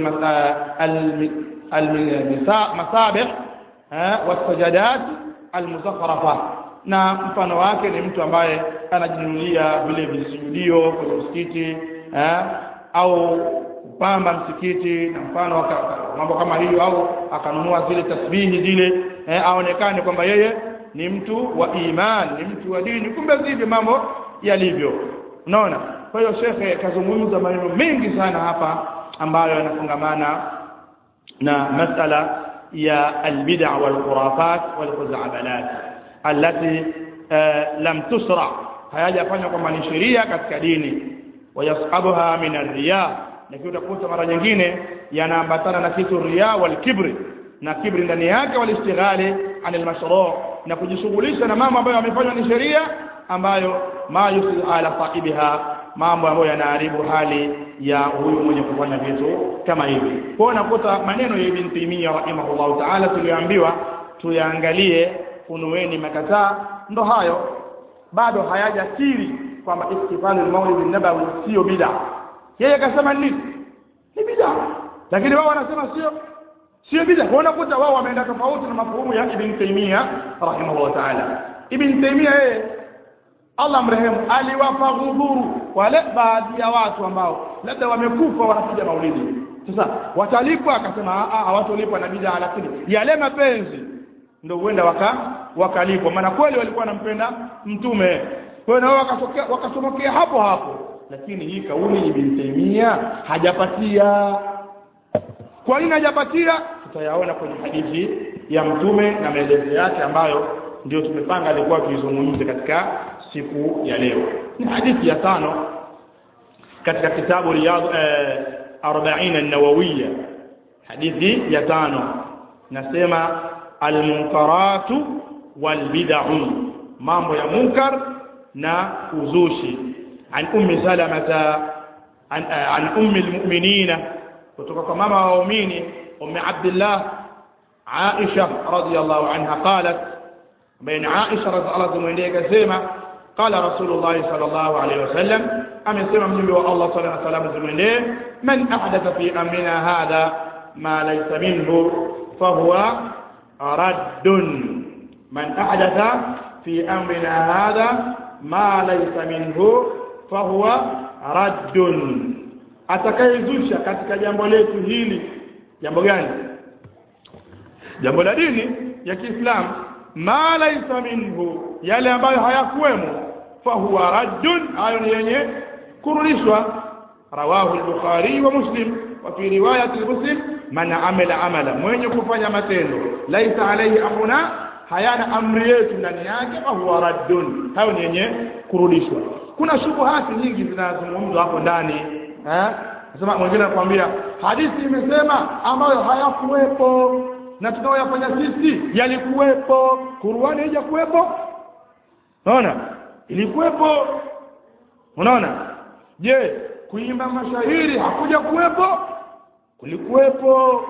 المسابح والسجدات المزخرفة, na mfano wake ni mtu ambaye anajinunulia vile visujudio kwenye msikiti au kupamba msikiti na mfano mambo kama hiyo, au akanunua zile tasbihi zile aonekane kwamba yeye ni mtu wa imani, ni mtu wa dini, kumbe hivi mambo yalivyo. Unaona? Kwa hiyo shekhe kazungumza maneno mengi sana hapa ambayo yanafungamana na masala ya albid'a wal khurafat wal khuzabalat allati lam tusra hayajafanywa kwamba ni sheria katika dini. Wayasabuha min ar-riya, lakini utakuta mara nyingine yanaambatana na kitu riya wal kibri, na kibri ndani yake, walistighali anil mashru', na kujishughulisha na mambo ambayo yamefanywa ni sheria, ambayo ma yusil ala sahibiha, mambo ambayo yanaharibu hali ya huyu mwenye kufanya vitu kama hivi. Kwa hiyo nakuta maneno ya Ibn Taymiyyah rahimahullah ta'ala tuliambiwa tuyaangalie, funueni makataa, ndo hayo bado hayajakiri kwamba ihtifalul maulid an-nabawi sio bid'a. Yeye akasema ni bid'a, lakini wao wanasema sio bid'a. Kwa unakuta wao wameenda tofauti na mafuhumu ya Ibn Taymiyyah rahimahullah ta'ala. Ibn Taymiyyah yeye, Allah mrehemu, aliwapa ghudhuru wale baadhi ya watu ambao labda wamekufa wanapiga maulidi. Sasa watalipwa, akasema hawatolipwa na bid'a, lakini yale mapenzi ndio huenda wakalipwa, maana kweli walikuwa wanampenda mtume. Kwa hiyo wao wakasomokea hapo, lakini hii kauli Ibn Taymiyyah hajapatia. Kwa nini hajapatia? Tutayaona kwenye hadithi ya mtume na maelezo yake ambayo ndio tumepanga alikuwa tuizungumze katika siku ya leo. Ni hadithi ya 5 katika kitabu Riyadh 40 an-Nawawiyya. Hadithi ya 5 nasema al-munkaratu wal bid'u, mambo ya munkar na uzushi. An ummi salamata an ummi al-mu'minina, kutoka kwa mama wa waumini ummi Abdullah Aisha radhiyallahu anha qalat, baina Aisha radhiyallahu anha akasema qala Rasulullah sallallahu alayhi wasallam, amesema mjumbe wa Allah sallallahu alayhi wasallam zimwendee, man ahdatha fi amrina hadha ma laysa minhu fahuwa raddun. Man ahdatha fi amrina hadha ma laysa minhu fahuwa raddun, atakayezusha katika jambo letu hili. Jambo gani? Jambo la dini ya Kiislamu. Ma laysa minhu, yale ambayo hayakuwemo, fahuwa raddun, hayo ni yenye kurudishwa. Rawahu al-Bukhari wa Muslim, wa fi riwayat Muslim, man amila amala, mwenye kufanya matendo laysa alayhi amruna, hayana amri yetu ndani yake, fahuwa raddun, hayo ni yenye kurudishwa. Kuna shubuhati nyingi zinazungumzwa hapo ndani, nasema mwingine anakuambia hadithi imesema ambayo hayakuwepo, na tunaoyafanya sisi yalikuwepo. Qur'ani haijakuwepo, unaona, ilikuwepo, unaona. Je, kuimba mashahiri hakuja kuwepo? Kulikuwepo.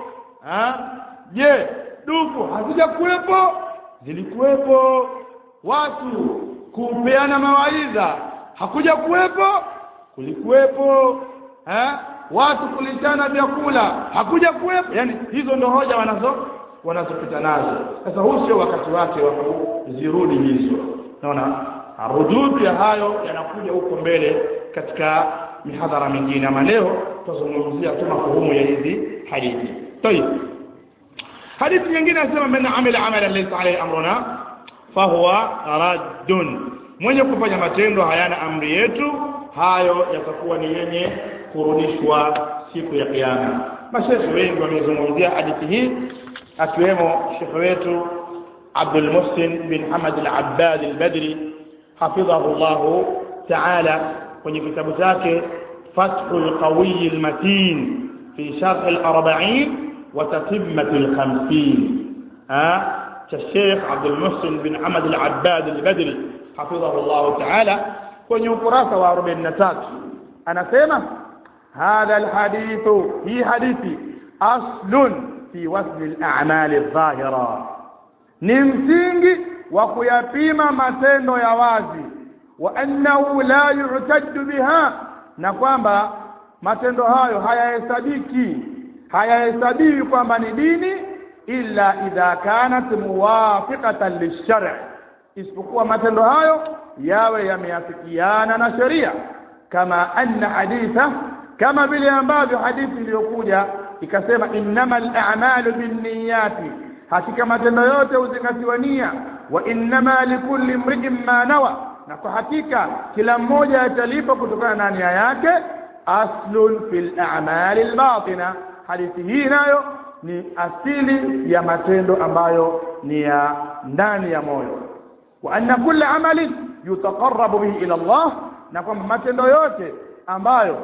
Je, dufu hazija kuwepo? Zilikuwepo. Watu kupeana mawaidha hakuja kuwepo? Kulikuwepo. Watu kulishana vyakula hakuja kuwepo? Yani hizo ndo hoja wanazopita nazo. Sasa huu sio wakati wake wa kuzirudi hizo, unaona. Arudud ya hayo yanakuja huko mbele katika mihadhara mingine, ama leo tutazungumzia tu mafuhumu ya hizi hadithi. Tayeb, hadithi nyingine inasema man amila amalan laysa alayhi amruna fahuwa raddun, mwenye kufanya matendo hayana amri yetu, hayo yatakuwa ni yenye kurudishwa siku ya kiyama. Mashaikh wengi wamezungumzia hadithi hii, akiwemo Sheikh wetu Abdul Muhsin bin Hamad al-Abbad al-Badri hafidhahu Allah ta'ala, kwenye kitabu chake Fathul Qawi al-Matin fi Sharh al-40 wa Tatimmat al-50, cha Sheikh Abdul Muhsin bin Hamad al-Abbad al-Badri hafidhahu Allah ta'ala, kwenye ukurasa wa 43 anasema hadha alhadithu, hi hadithi aslun fi wasl al-a'mal adh-dhahira, ni msingi wa kuyapima matendo ya wazi, wa annahu la yu'taddu biha, na kwamba matendo hayo hayahesabiwi kwamba ni dini, illa idha kanat muwafiqatan lish-shar', isipokuwa matendo hayo yawe yameafikiana na sheria. Kama anna haditha, kama vile ambavyo hadithi iliyokuja ikasema innamal a'malu binniyati, hakika matendo yote huzingatiwa nia, wa innama likulli imri'in ma nawa, na kwa hakika kila mmoja atalipa kutokana na nia yake. Aslun fil a'mali al-batina, hadithi hii nayo ni asili ya matendo ambayo ni ya ndani ya moyo. Wa anna kulla amalin, yutaqarrabu bihi ila Allah, na kwamba matendo yote ambayo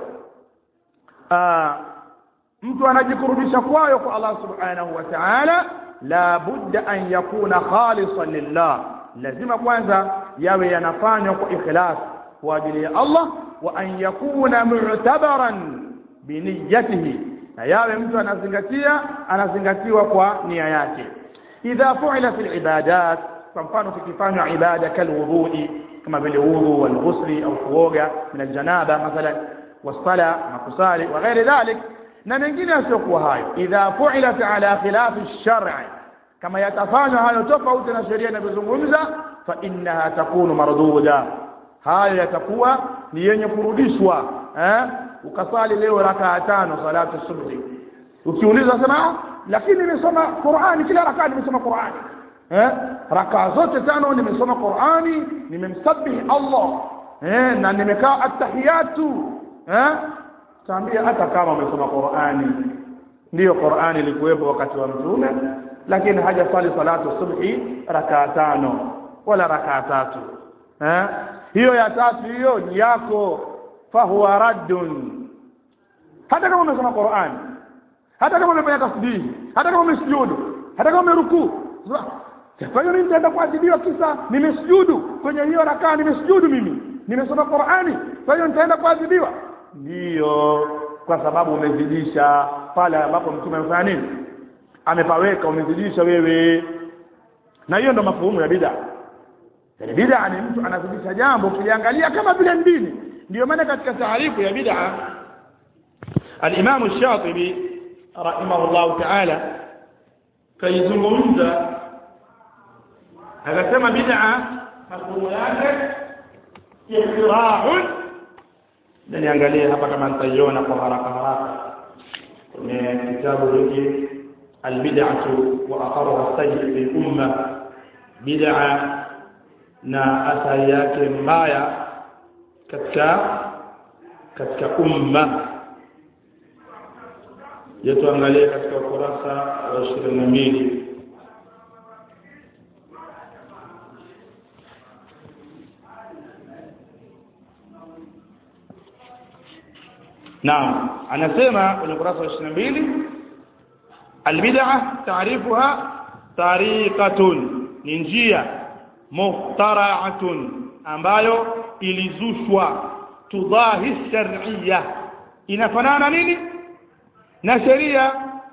mtu anajikurubisha kwayo kwa Allah subhanahu wa ta'ala, la budda an yakuna khalisan lillah, lazima kwanza yawe yanafanywa kwa ikhlas kwa ajili ya Allah, wa an yakuna mu'tabaran bi niyyatihi, na yawe mtu anazingatiwa kwa nia yake. Idha fu'ila fil ibadat, kwa mfano tukifanya ibada kalwudhu'i, kama vile wudhu wal ghusli au kuoga min aljanaba mathalan, wasala na kusali wa ghairi dhalik, na mengine yasiyokuwa hayo. Idha fu'ilat ala khilafi ash-shar'i, kama yatafanywa hayo tofauti na sheria inavyozungumza, fa innaha takunu marduda, hayo yatakuwa ni yenye kurudishwa. Ukasali leo rakaa 5 salatu subhi, ukiuliza sema lakini nimesoma Qur'ani, kila rakaa nimesoma Qur'ani, rakaa zote 5 nimesoma Qur'ani, nimemsabihi Allah, na nimekaa at-tahiyatu, taambia hata kama umesoma Qur'ani, ndio Qur'ani ilikuwepo wakati wa Mtume, lakini hajasali salatu subhi rakaa 5 wala rakaa 3, hiyo ya 3 hiyo ni yako, fahuwa raddun. Hata kama umesoma Qur'ani, hata kama umefanya tasbihi, hata kama umesujudu, hata kama umerukuu, kwa hiyo nitaenda kuadhibiwa kisa nimesujudu kwenye hiyo rakaa, nimesujudu mimi, nimesoma Qur'ani, kwa hiyo nitaenda kuadhibiwa? Ndio, kwa sababu umezidisha pale ambapo Mtume amefanya nini, amepaweka, umezidisha wewe. Na hiyo ndo mafuhumu ya bid'a. Yani bid'a ni mtu anazidisha jambo kiliangalia kama vile dini. Ndio maana katika taarifu ya bid'a al-Imam ash-Shatibi rahimahullah ta'ala kaizungumza, akasema bid'a mafuhumu yake iftira'un. Na niangalie hapa kama nitaiona kwa haraka kwenye kitabu hiki al-bid'atu wa atharuha sayyi fil umma, bid'a na athari yake mbaya katika umma. Tuangalie katika ukurasa wa 22. Naam, anasema kwenye ukurasa wa 22, albid'a taarifuha tariqatun, ni njia, muhtara'atun, ambayo ilizushwa, tudahi shar'iyya, inafanana nini na sheria,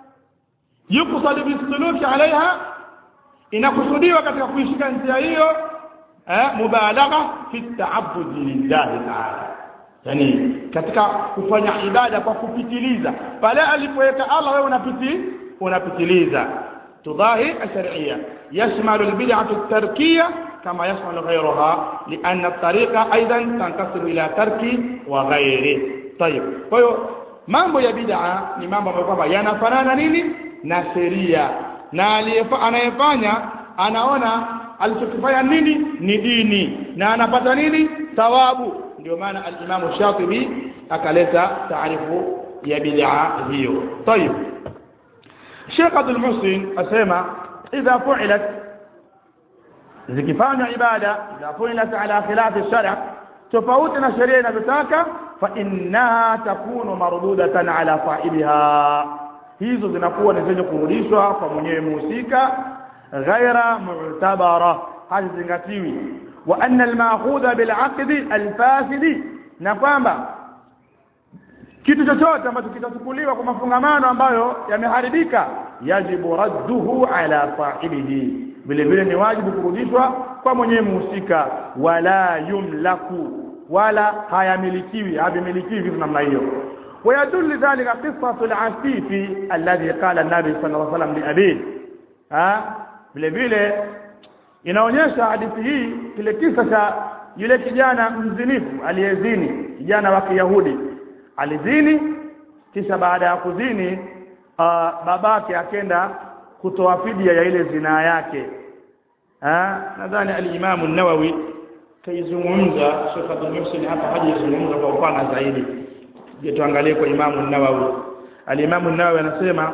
yuqsad bisuluki alaiha, inakusudiwa katika kuishika njia hiyo mubalagha fi ta'abbud lillahi ta'ala, yani katika kufanya ibada kwa kupitiliza, pale alipoweka Allah wewe unapitiliza. tudahi ash-shar'iyya yashmalu al-bid'atu at-tarkiyya kama yashmalu ghayraha, lianna at-tariqa aidan tankasiru ila tarki wa ghayri. Tayeb, kwa hiyo mambo ya bid'a ni mambo ambayo kwamba yanafanana nini na sheria, na anayefanya anaona alichokifanya nini ni dini, na anapata nini thawabu. Ndio maana al-Imam Shatibi akaleta taarifu ya bid'a hiyo. Tayeb, Sheikh Abdul Muhsin asema idha fu'ilat, zikifanywa ibada, idha fu'ilat ala khilafi ash-shar', tofauti na sheria inavyotaka, fa innaha takunu mardudatan ala fa'ibiha, hizo zinakuwa ni zenye kurudishwa kwa mwenyewe muhusika, ghaira mu'tabara, hazingatiwi. Wa anna al-ma'khudha bil 'aqdi al-fasidi, na kwamba kitu chochote ambacho kitachukuliwa kwa mafungamano ambayo yameharibika, yajibu radduhu ala fa'ibihi, vile vile ni wajibu kurudishwa kwa mwenyewe muhusika. Wala yumlaku, wala hayamilikiwi, havimilikiwi vitu namna hiyo. ويدل ذلك قصة العفيف الذي قال النبي صلى الله عليه وسلم لأبيه. vile vile inaonyesha hadithi hii kile kisa cha yule kijana mzinifu aliyezini, kijana wa Kiyahudi alizini, kisha baada ya kuzini babake akenda kutoa fidia ya ile zina yake. Nadhani al-Imam an-Nawawi kaizungumza, Sheikh Abdul Muhsin hapa hajizungumza kwa upana zaidi. Tuangalie kwa Imam an-Nawawi. Al-Imam an-Nawawi anasema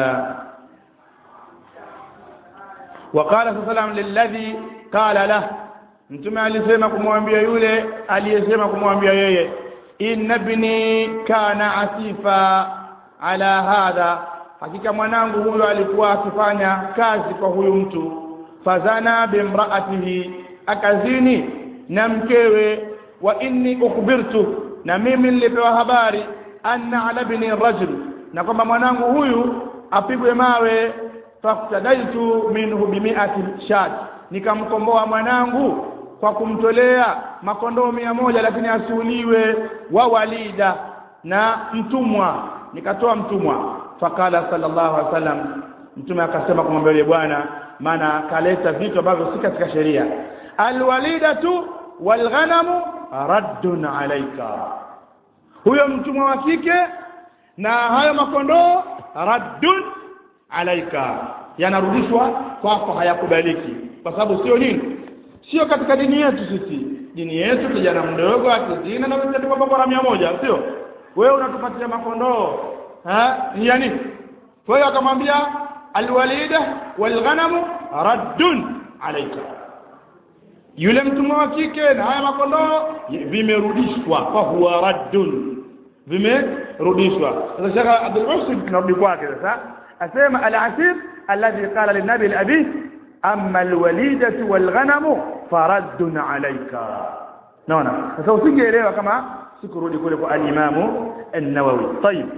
وقال صلى الله عليه وسلم للذي قال له, mtume alisema kumwambia yule aliyesema kumwambia yeye, inna ibni kana asifa ala hadha, hakika mwanangu huyo alikuwa akifanya kazi kwa huyu mtu, fazana bimraatihi, akazini na mkewe, wa inni ukhbirtu, na mimi nilipewa habari, anna ala ibni rajul, na kwamba mwanangu huyu apigwe mawe, faftadaitu minhu bimi'ati shat, nikamkomboa mwanangu kwa kumtolea makondoo 100, lakini asiuliwe, wa walida, na mtumwa, nikatoa mtumwa. Fakala sallallahu alaihi wasallam, mtume akasema kumwambia yule bwana, maana kaleta vitu ambavyo si katika sheria, alwalidatu walghanamu raddun alayka, huyo mtumwa wa kike na hayo makondoo raddun alayka, yanarudishwa kwako, hayakubaliki. Kwa sababu sio nini, sio katika dini yetu sisi. Dini yetu kijana mdogo akizina na mtoto kwa bora 100, sio wewe unatupatia makondoo ni yani. Kwa hiyo akamwambia alwalida walghanamu raddun alayka, yule mtumwa wa kike na haya makondoo vimerudishwa, kwa huwa raddun, vimerudishwa. Sasa Sheikh Abdul Muhsin tunarudi kwake sasa, asema al-asir alladhi qala lin-nabi al-abi amma al-walidatu wal-ghanamu faraddun alayka. naona sasa usingeelewa kama sikurudi kule kwa al-Imam an-Nawawi. طيب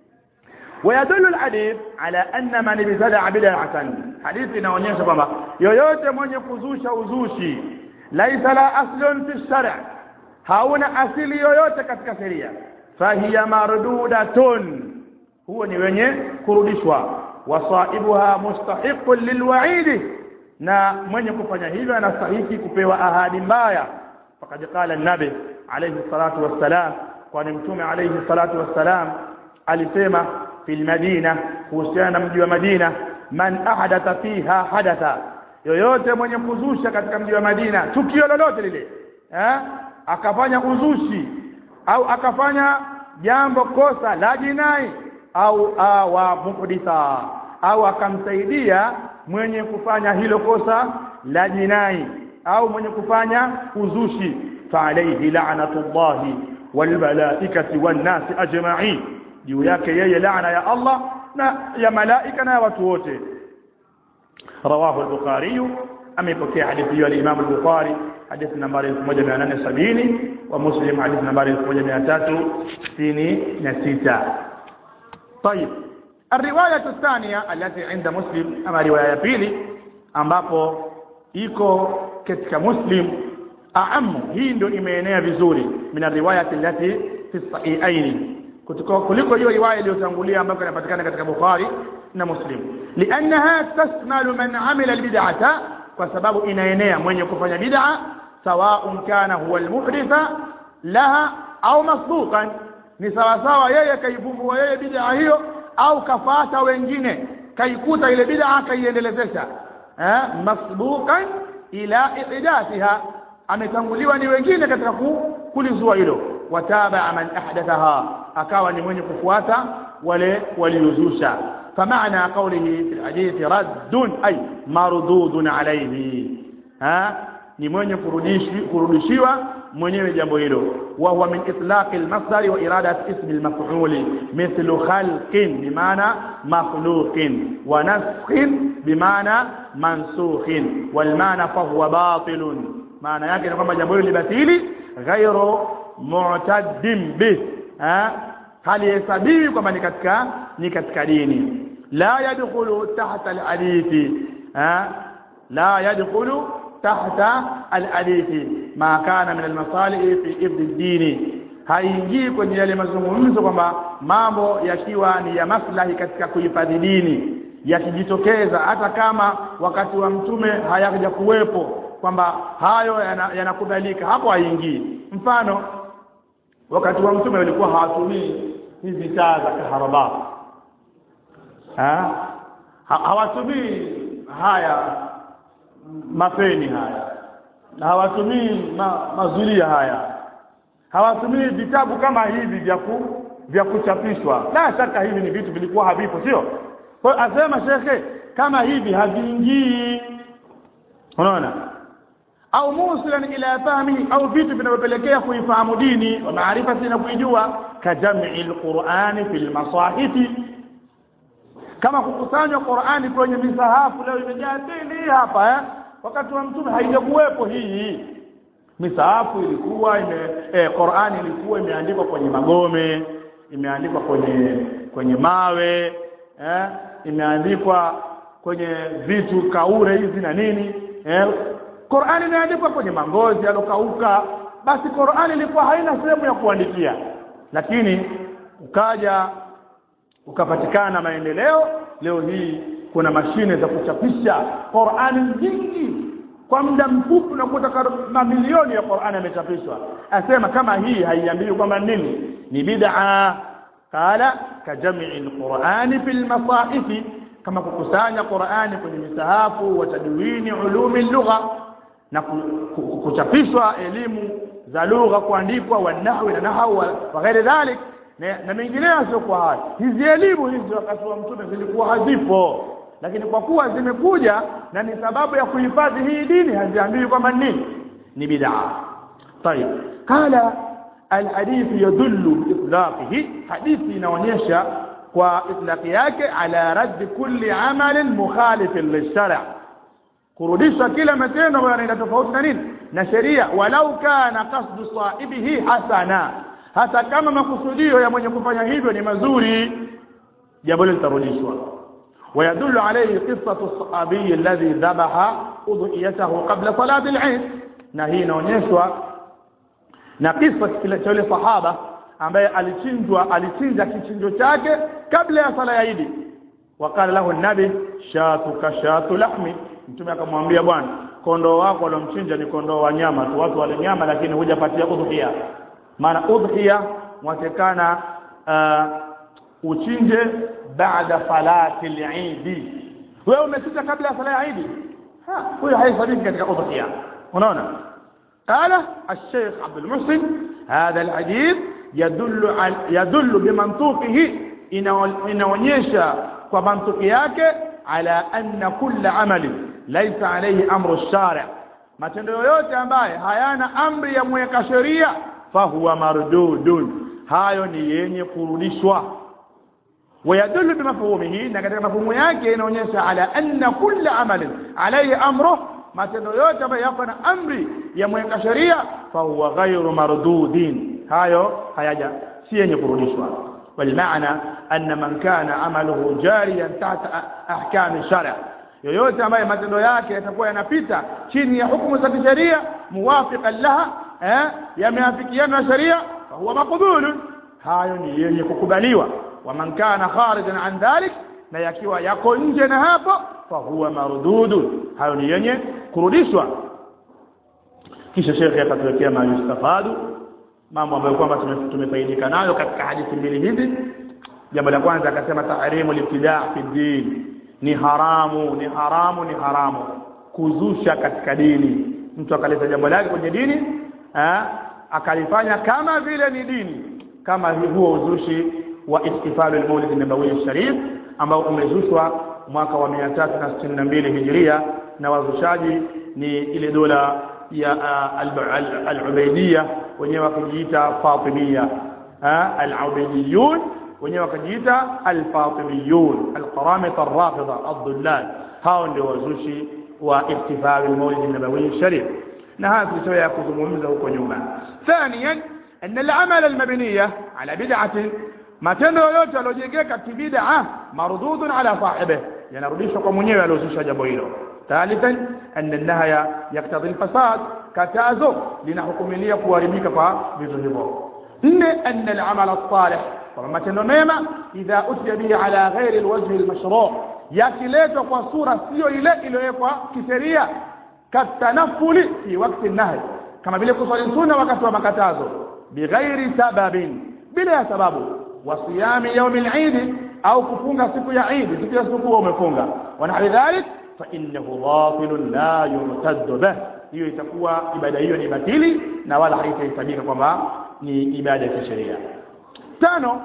ويدل الحديث على أن من ابتدع بدعة, hadithi inaonyesha kwamba yoyote mwenye kuzusha uzushi, laisa la aslun fi shar', hauna asili yoyote katika sheria, fahiya mardudatun, huo ni wenye kurudishwa, wasaibuha mustahiqun lilwa'id, na mwenye kufanya hivyo anastahili kupewa ahadi mbaya. Faqad qala an-nabi alayhi salatu wassalam, kwani mtume alayhi salatu wassalam alisema fil Madina, kuhusiana mji wa Madina, man ahdatha fiha hadatha, yoyote mwenye kuzusha katika mji wa Madina tukio lolote lile, akafanya uzushi au akafanya jambo kosa la jinai, au awa muhditha, au akamsaidia mwenye kufanya hilo kosa la jinai au mwenye kufanya uzushi, fa alayhi la'natullahi wal malaikati wan nasi ajma'in, juu yake yeye laana ya Allah na ya malaika na watu wote. Rawahu al-Bukhari, amepokea hadithi hiyo al-Imam al-Bukhari hadithi nambari 1870, wa Muslim hadithi nambari 1366. طيب الروايه الثانيه التي عند مسلم, ama riwaya ya pili ambapo iko katika Muslim, aamu, hii ndio imeenea vizuri, min riwayati allati fi sahihaini, kuliko hiyo riwaya iliyotangulia ambayo inapatikana katika Bukhari na Muslim, liannaha tasmalu man amila albid'ata, kwa sababu inaenea mwenye kufanya bid'a, sawa'un kana huwa almuhditha laha au masbuqan, ni sawa sawa yeye kaivumbua yeye bid'a hiyo au kafata wengine kaikuta ile bid'a kaiendelezesha, masbuqan ila ihdathiha, ametanguliwa ni wengine katika kulizua hilo, wataba man ahdathaha, akawa ni mwenye kufuata wale waliozusha. فمعنى قوله في الحديث رد أي مردود عليه, ni mwenye kurudishiwa mwenyewe jambo hilo. Wa huwa min itlaq al-masdar wa iradat ism al-maf'ul, mithlu khalqin bimaana makhluqin wa naskhin bimaana mansukhin, wal maana fa huwa batilun, maana yake ni kwamba jambo hilo ni batili, ghairu mu'taddim bih, hali hesabii kwamba ni katika dini. La yadkhulu tahta al-hadithi, la yadkhulu tahta al-hadithi ma kana min al-masalih fi ibd ad-din, haingii kwenye yale mazungumzo kwamba mambo yakiwa ni ya maslahi katika kuhifadhi dini yakijitokeza, hata kama wakati wa mtume hayakuja kuwepo, kwamba hayo yanakubalika, hapo haingii. Mfano, wakati wa mtume walikuwa hawatumii hizi taa za kaharaba, hawatumii haya mafeni haya, na hawatumii mazulia haya, hawatumii vitabu kama hivi vya kuchapishwa. La shaka hivi ni vitu vilikuwa havipo, sio? Kwa asema shekhe kama hivi haviingii, unaona. au musilan ila fahmi au vitu vinavyopelekea kuifahamu dini wa maarifa na kuijua kajam'i alqur'ani fil masahifi kama kukusanywa Qur'ani kwenye misahafu leo imejaa tele hapa wakati wa mtume haijakuwepo hii misahafu ilikuwa Qur'ani ilikuwa imeandikwa kwenye magome imeandikwa kwenye mawe imeandikwa kwenye vitu kaure hizi na nini Qur'ani imeandikwa kwenye mangozi alokauka basi Qur'ani ilikuwa haina sehemu ya kuandikia lakini ukapatikana maendeleo leo hii kuna mashine za kuchapisha Qur'ani nyingi kwa muda mfupi na kutoka mamilioni ya Qur'ani yamechapishwa asema kama hii haiambiwi kwamba nini ni bid'a qala kajam'i alqur'ani fil masahifi kama kukusanya Qur'ani kwenye misahafu wa tadwini ulumi lugha na kuchapishwa elimu za lugha kuandikwa wa nahwi na nahwu wa ghairi dhalik na mengineyo sio kwa haya hizi elimu hizi wakati wa mtume zilikuwa hazipo lakini kwa kuwa zimekuja na ni sababu ya kuhifadhi hii dini haziambiwi kwamba nini ni bid'a طيب قال الحديث يدل باطلاقه hadithi inaonyesha kwa itlaqi yake ala radd kulli amal mukhalif lishara kurudisha kila matendo ambayo yanaenda tofauti na nini na sheria walau kana qasdu sahibihi hasana hata kama makusudio ya mwenye kufanya hivyo ni mazuri jambo hilo litarudishwa ويدل عليه قصة الصحابي الذي ذبح أضحيته قبل صلاة العيد na hii inaonyeshwa na kisa cha yule sahaba ambaye alichinja kichinjo chake kabla ya sala ya Eid wakala lahu nabi shatuka shatu lahmi mtume akamwambia bwana kondoo wako alomchinja ni kondoo wa nyama tu watu wale nyama lakini hujapatia udhiya maana udhiya mwatekana uchinje baada salati al-Eid wewe umechinja kabla ya sala ya Eid huyo haifadhiki katika udhiya unaona قال الشيخ عبد المحسن هذا الحديث يدل بمنطوقه inaonyesha kwa mantiki yake ala anna kull amali laysa alayhi amru ash-shari' matendo yote ambaye hayana amri ya mweka sheria fahuwa mardudun hayo ni yenye kurudishwa ويدل بمفهومه na katika mafhumu yake inaonyesha ala anna kull amalin alayhi amru matendo yote ambayo yako na amri ya mweka sheria fahuwa ghayru mardudin hayo hayaja si yenye kurudishwa والمعنى أن من كان عمله جاريا تحت أحكام الشرع yoyote ambaye matendo yake yatakuwa yanapita chini ya hukumu za kisheria muwafiqan laha yameafikiana na sheria huwa maqbul hayo ni yenye kukubaliwa wa man kana kharijan an dhalik na yakiwa yako nje na hapo fa huwa mardud hayo ni yenye kurudishwa kisha shekhi akatuwekea mayustafadu mambo ambayo kwamba tumefaidika nayo katika hadithi mbili hizi jambo la kwanza akasema tahrimu al-ibtida' fi din ni haramu kuzusha katika dini mtu akaleta jambo lake kwenye dini akalifanya kama vile ni dini kama huo uzushi wa ihtifalu al-Maulid an-Nabawi al-Sharif ambao umezushwa mwaka wa 362 Hijria na wazushaji ni ile dola ya al-Ubaydiyya wenyewe wakijiita Fatimiyya al-Ubaydiyun wenyewe wakijiita al-Fatimiyun al-Qaramita ar-Rafida ad-Dullal hao ndio wazushi wa ihtifal al-Maulid an-Nabawi al-Sharif na haya tulitoa kuzungumza huko nyuma thaniyan ان العمل المبنيه على بدعه matendo yote yalojengeka kibid'a mardudun ala sahibi yanarudishwa kwa mwenyewe aliyozusha jambo hilo ثالثا ان النهي يقتضي الفساد katazo linahukumilia kuharibika kwa vitu hivyo nne ان العمل الصالح kwa matendo mema idha utiya bihi ala ghairi alwajh almashru' yakiletwa kwa sura sio ile iliyowekwa kisheria katanafuli fi wakati nahy kama vile kusali sunna wakati wa makatazo bighairi sababin bila sababu wasiyami yawm al-eid au kufunga siku ya Eid siku ya siku umefunga wana dhalik fa innahu batilun la yurtad bih hiyo itakuwa ibada hiyo ni batili na wala haitahesabika kwamba ni ibada ya sheria tano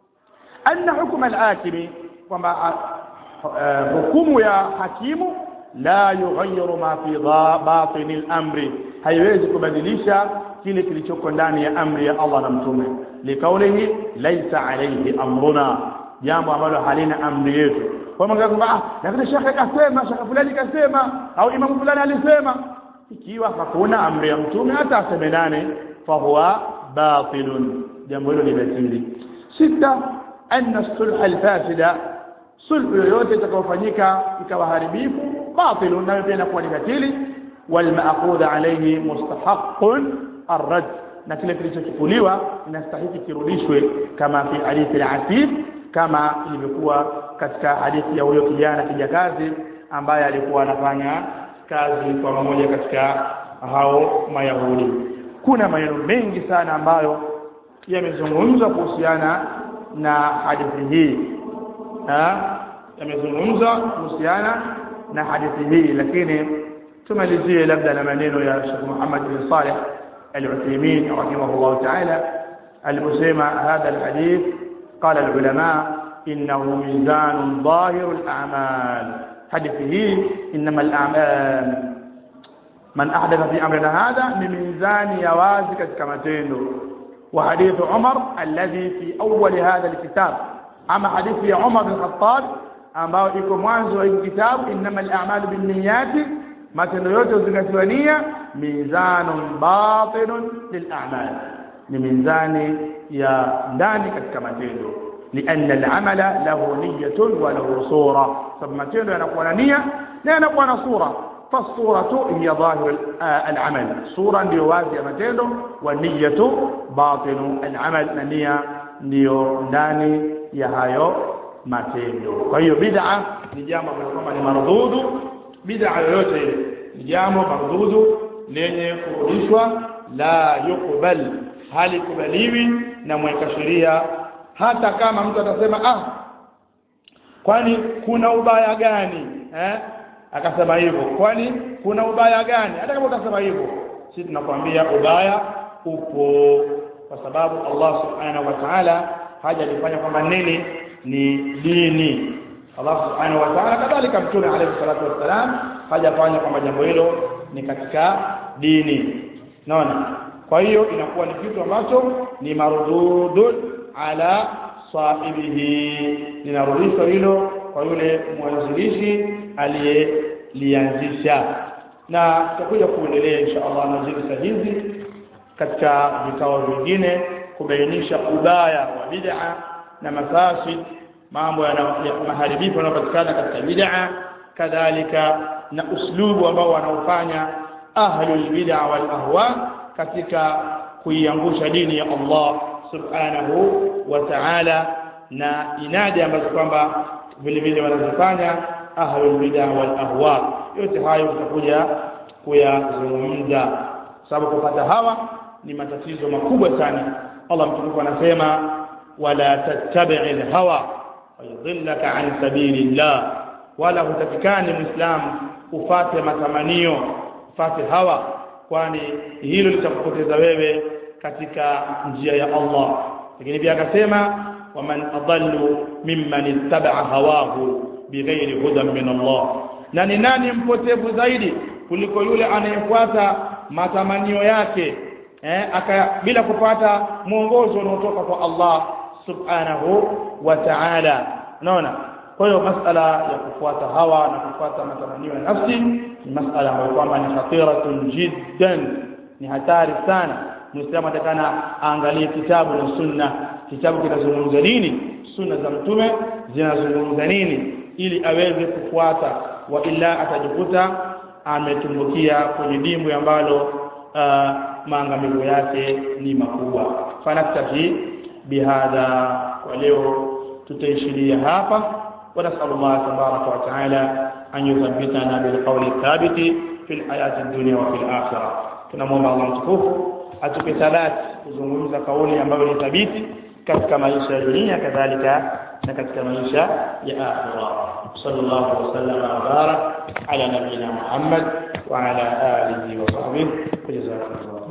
anna hukm al-hakimi kwamba hukumu ya hakimu la yughayyiru ma fi batin al-amri, haiwezi kubadilisha kile kilichoko ndani ya amri ya Allah na mtume. Likaulihi laysa alayhi amruna, jambo ambalo halina amri yetu. Kwa maana kwamba lakini shekhe kasema, shekhe fulani kasema, au imamu fulani alisema, ikiwa hakuna amri ya mtume hata aseme nane, fa huwa batilun, jambo hilo ni batili. Sita, anna sulh al-fasida, sulh yoyote itakayofanyika ikawa haribifu, batilun, na pia inakuwa ni batili. Wal ma'khudh alayhi mustahaqqun ar-rad, na kile kilichochukuliwa inastahili kirudishwe, kama fi hadithi al-Atif, kama ilivyokuwa katika hadithi ya huyo kijana kijakazi ambaye alikuwa anafanya kazi kwa mmoja katika hao Mayahudi. Kuna maneno mengi sana ambayo yamezungumzwa kuhusiana na hadithi hii, yamezungumzwa kuhusiana na hadithi hii, lakini tumalizie labda na maneno ya Sheikh Muhammad bin Saleh al-Uthaymeen rahimahullah ta'ala aliposema hadha al-hadith qala al-ulama innahu mizan dhahir al-a'mal, hadithi hii inma al-a'mal man ahdatha fi amrina hadha min mizani ya wazi katika matendo. Wa hadith Umar alladhi fi awwal hadha al-kitab, ama hadithi ya Umar bin Khattab ambao iko mwanzo wa kitabu inma al-a'mal bin-niyyati, matendo yote uzingatiwa nia, mizanun batinun lil-a'mal, ni mizani ya ndani katika matendo. Lianna al-amala lahu niyyatun wa lahu sura, sababu matendo yanakuwa na nia na yanakuwa na sura. فالصورة هي ظاهر العمل، صورة ndio wazi ya matendo, wa niyyatu batinu al-amal, na nia ndio ndani ya hayo matendo. Kwa hiyo bid'a ni jambo kama ni mardhudu, bid'a yoyote ile ni jambo mardhudu lenye kurudishwa, la yukubal, hali kubaliwi na mweka sheria. Hata kama mtu atasema kwani kuna ubaya gani akasema hivyo, kwani kuna ubaya gani? Hata kama utasema hivyo, sisi tunakwambia ubaya upo, kwa sababu Allah subhanahu wa ta'ala hajalifanya kwamba nini ni dini. Allah subhanahu wa ta'ala kadhalika mtume alayhi salatu wassalam hajafanya kwamba jambo hilo ni katika dini. Naona, kwa hiyo inakuwa ni kitu ambacho ni marudud ala sahibihi, linarudishwa hilo kwa yule mwanzilishi aliyelianzisha. Na tutakuja kuendelea insha Allah na zile hizi katika vikao vingine kubainisha ubaya wa bid'a na mafasid, mambo ya maharibifu yanayopatikana katika bid'a, kadhalika na uslubu ambao wanaofanya ahlul bid'a wal ahwa katika kuiangusha dini ya Allah subhanahu wa ta'ala, na inadi ambazo kwamba vile vile wanazifanya ahlul bid'a wal ahwa. Yote hayo tutakuja kuyazungumza, sababu kupata hawa ni matatizo makubwa sana. Allah mtukufu anasema wala tattabi'il hawa wayudhillaka an sabilillah, wala hutakikani muislamu ufate matamanio, ufate hawa, kwani hilo litakupoteza wewe katika njia ya Allah. Lakini pia akasema waman adallu mimman ittaba'a hawahu bighairi hudan min Allah, na ni nani mpotevu zaidi kuliko yule anayefuata matamanio yake bila kupata mwongozo unaotoka kwa Allah subhanahu wa ta'ala. Unaona, kwa hiyo masala ya kufuata hawa na kufuata matamanio ya nafsi ni masala ambayo kwamba ni khatiratun jiddan, ni hatari sana. Muislamu atakana aangalie kitabu na sunna, kitabu kinazungumza nini, sunna za mtume zinazungumza nini, ili aweze kufuata, wa illa atajikuta ametumbukia kwenye dimbu ambalo maangamizo yake ni makubwa. Fanaktafi bihadha, kwa leo tutaishiria hapa. Wa nasallallahu tabaraka wa taala an yuthabbitana bil qawli thabiti fil hayati dunya wa fil akhirah. Tunamwomba Allah mtukufu atupe thabati kuzungumza kauli ambayo ni thabiti katika maisha ya dunia, kadhalika na katika maisha ya akhirah. Sallallahu alaihi wasallam wa barak ala nabiyina Muhammad wa ala alihi wa sahbihi. Jazakumullah.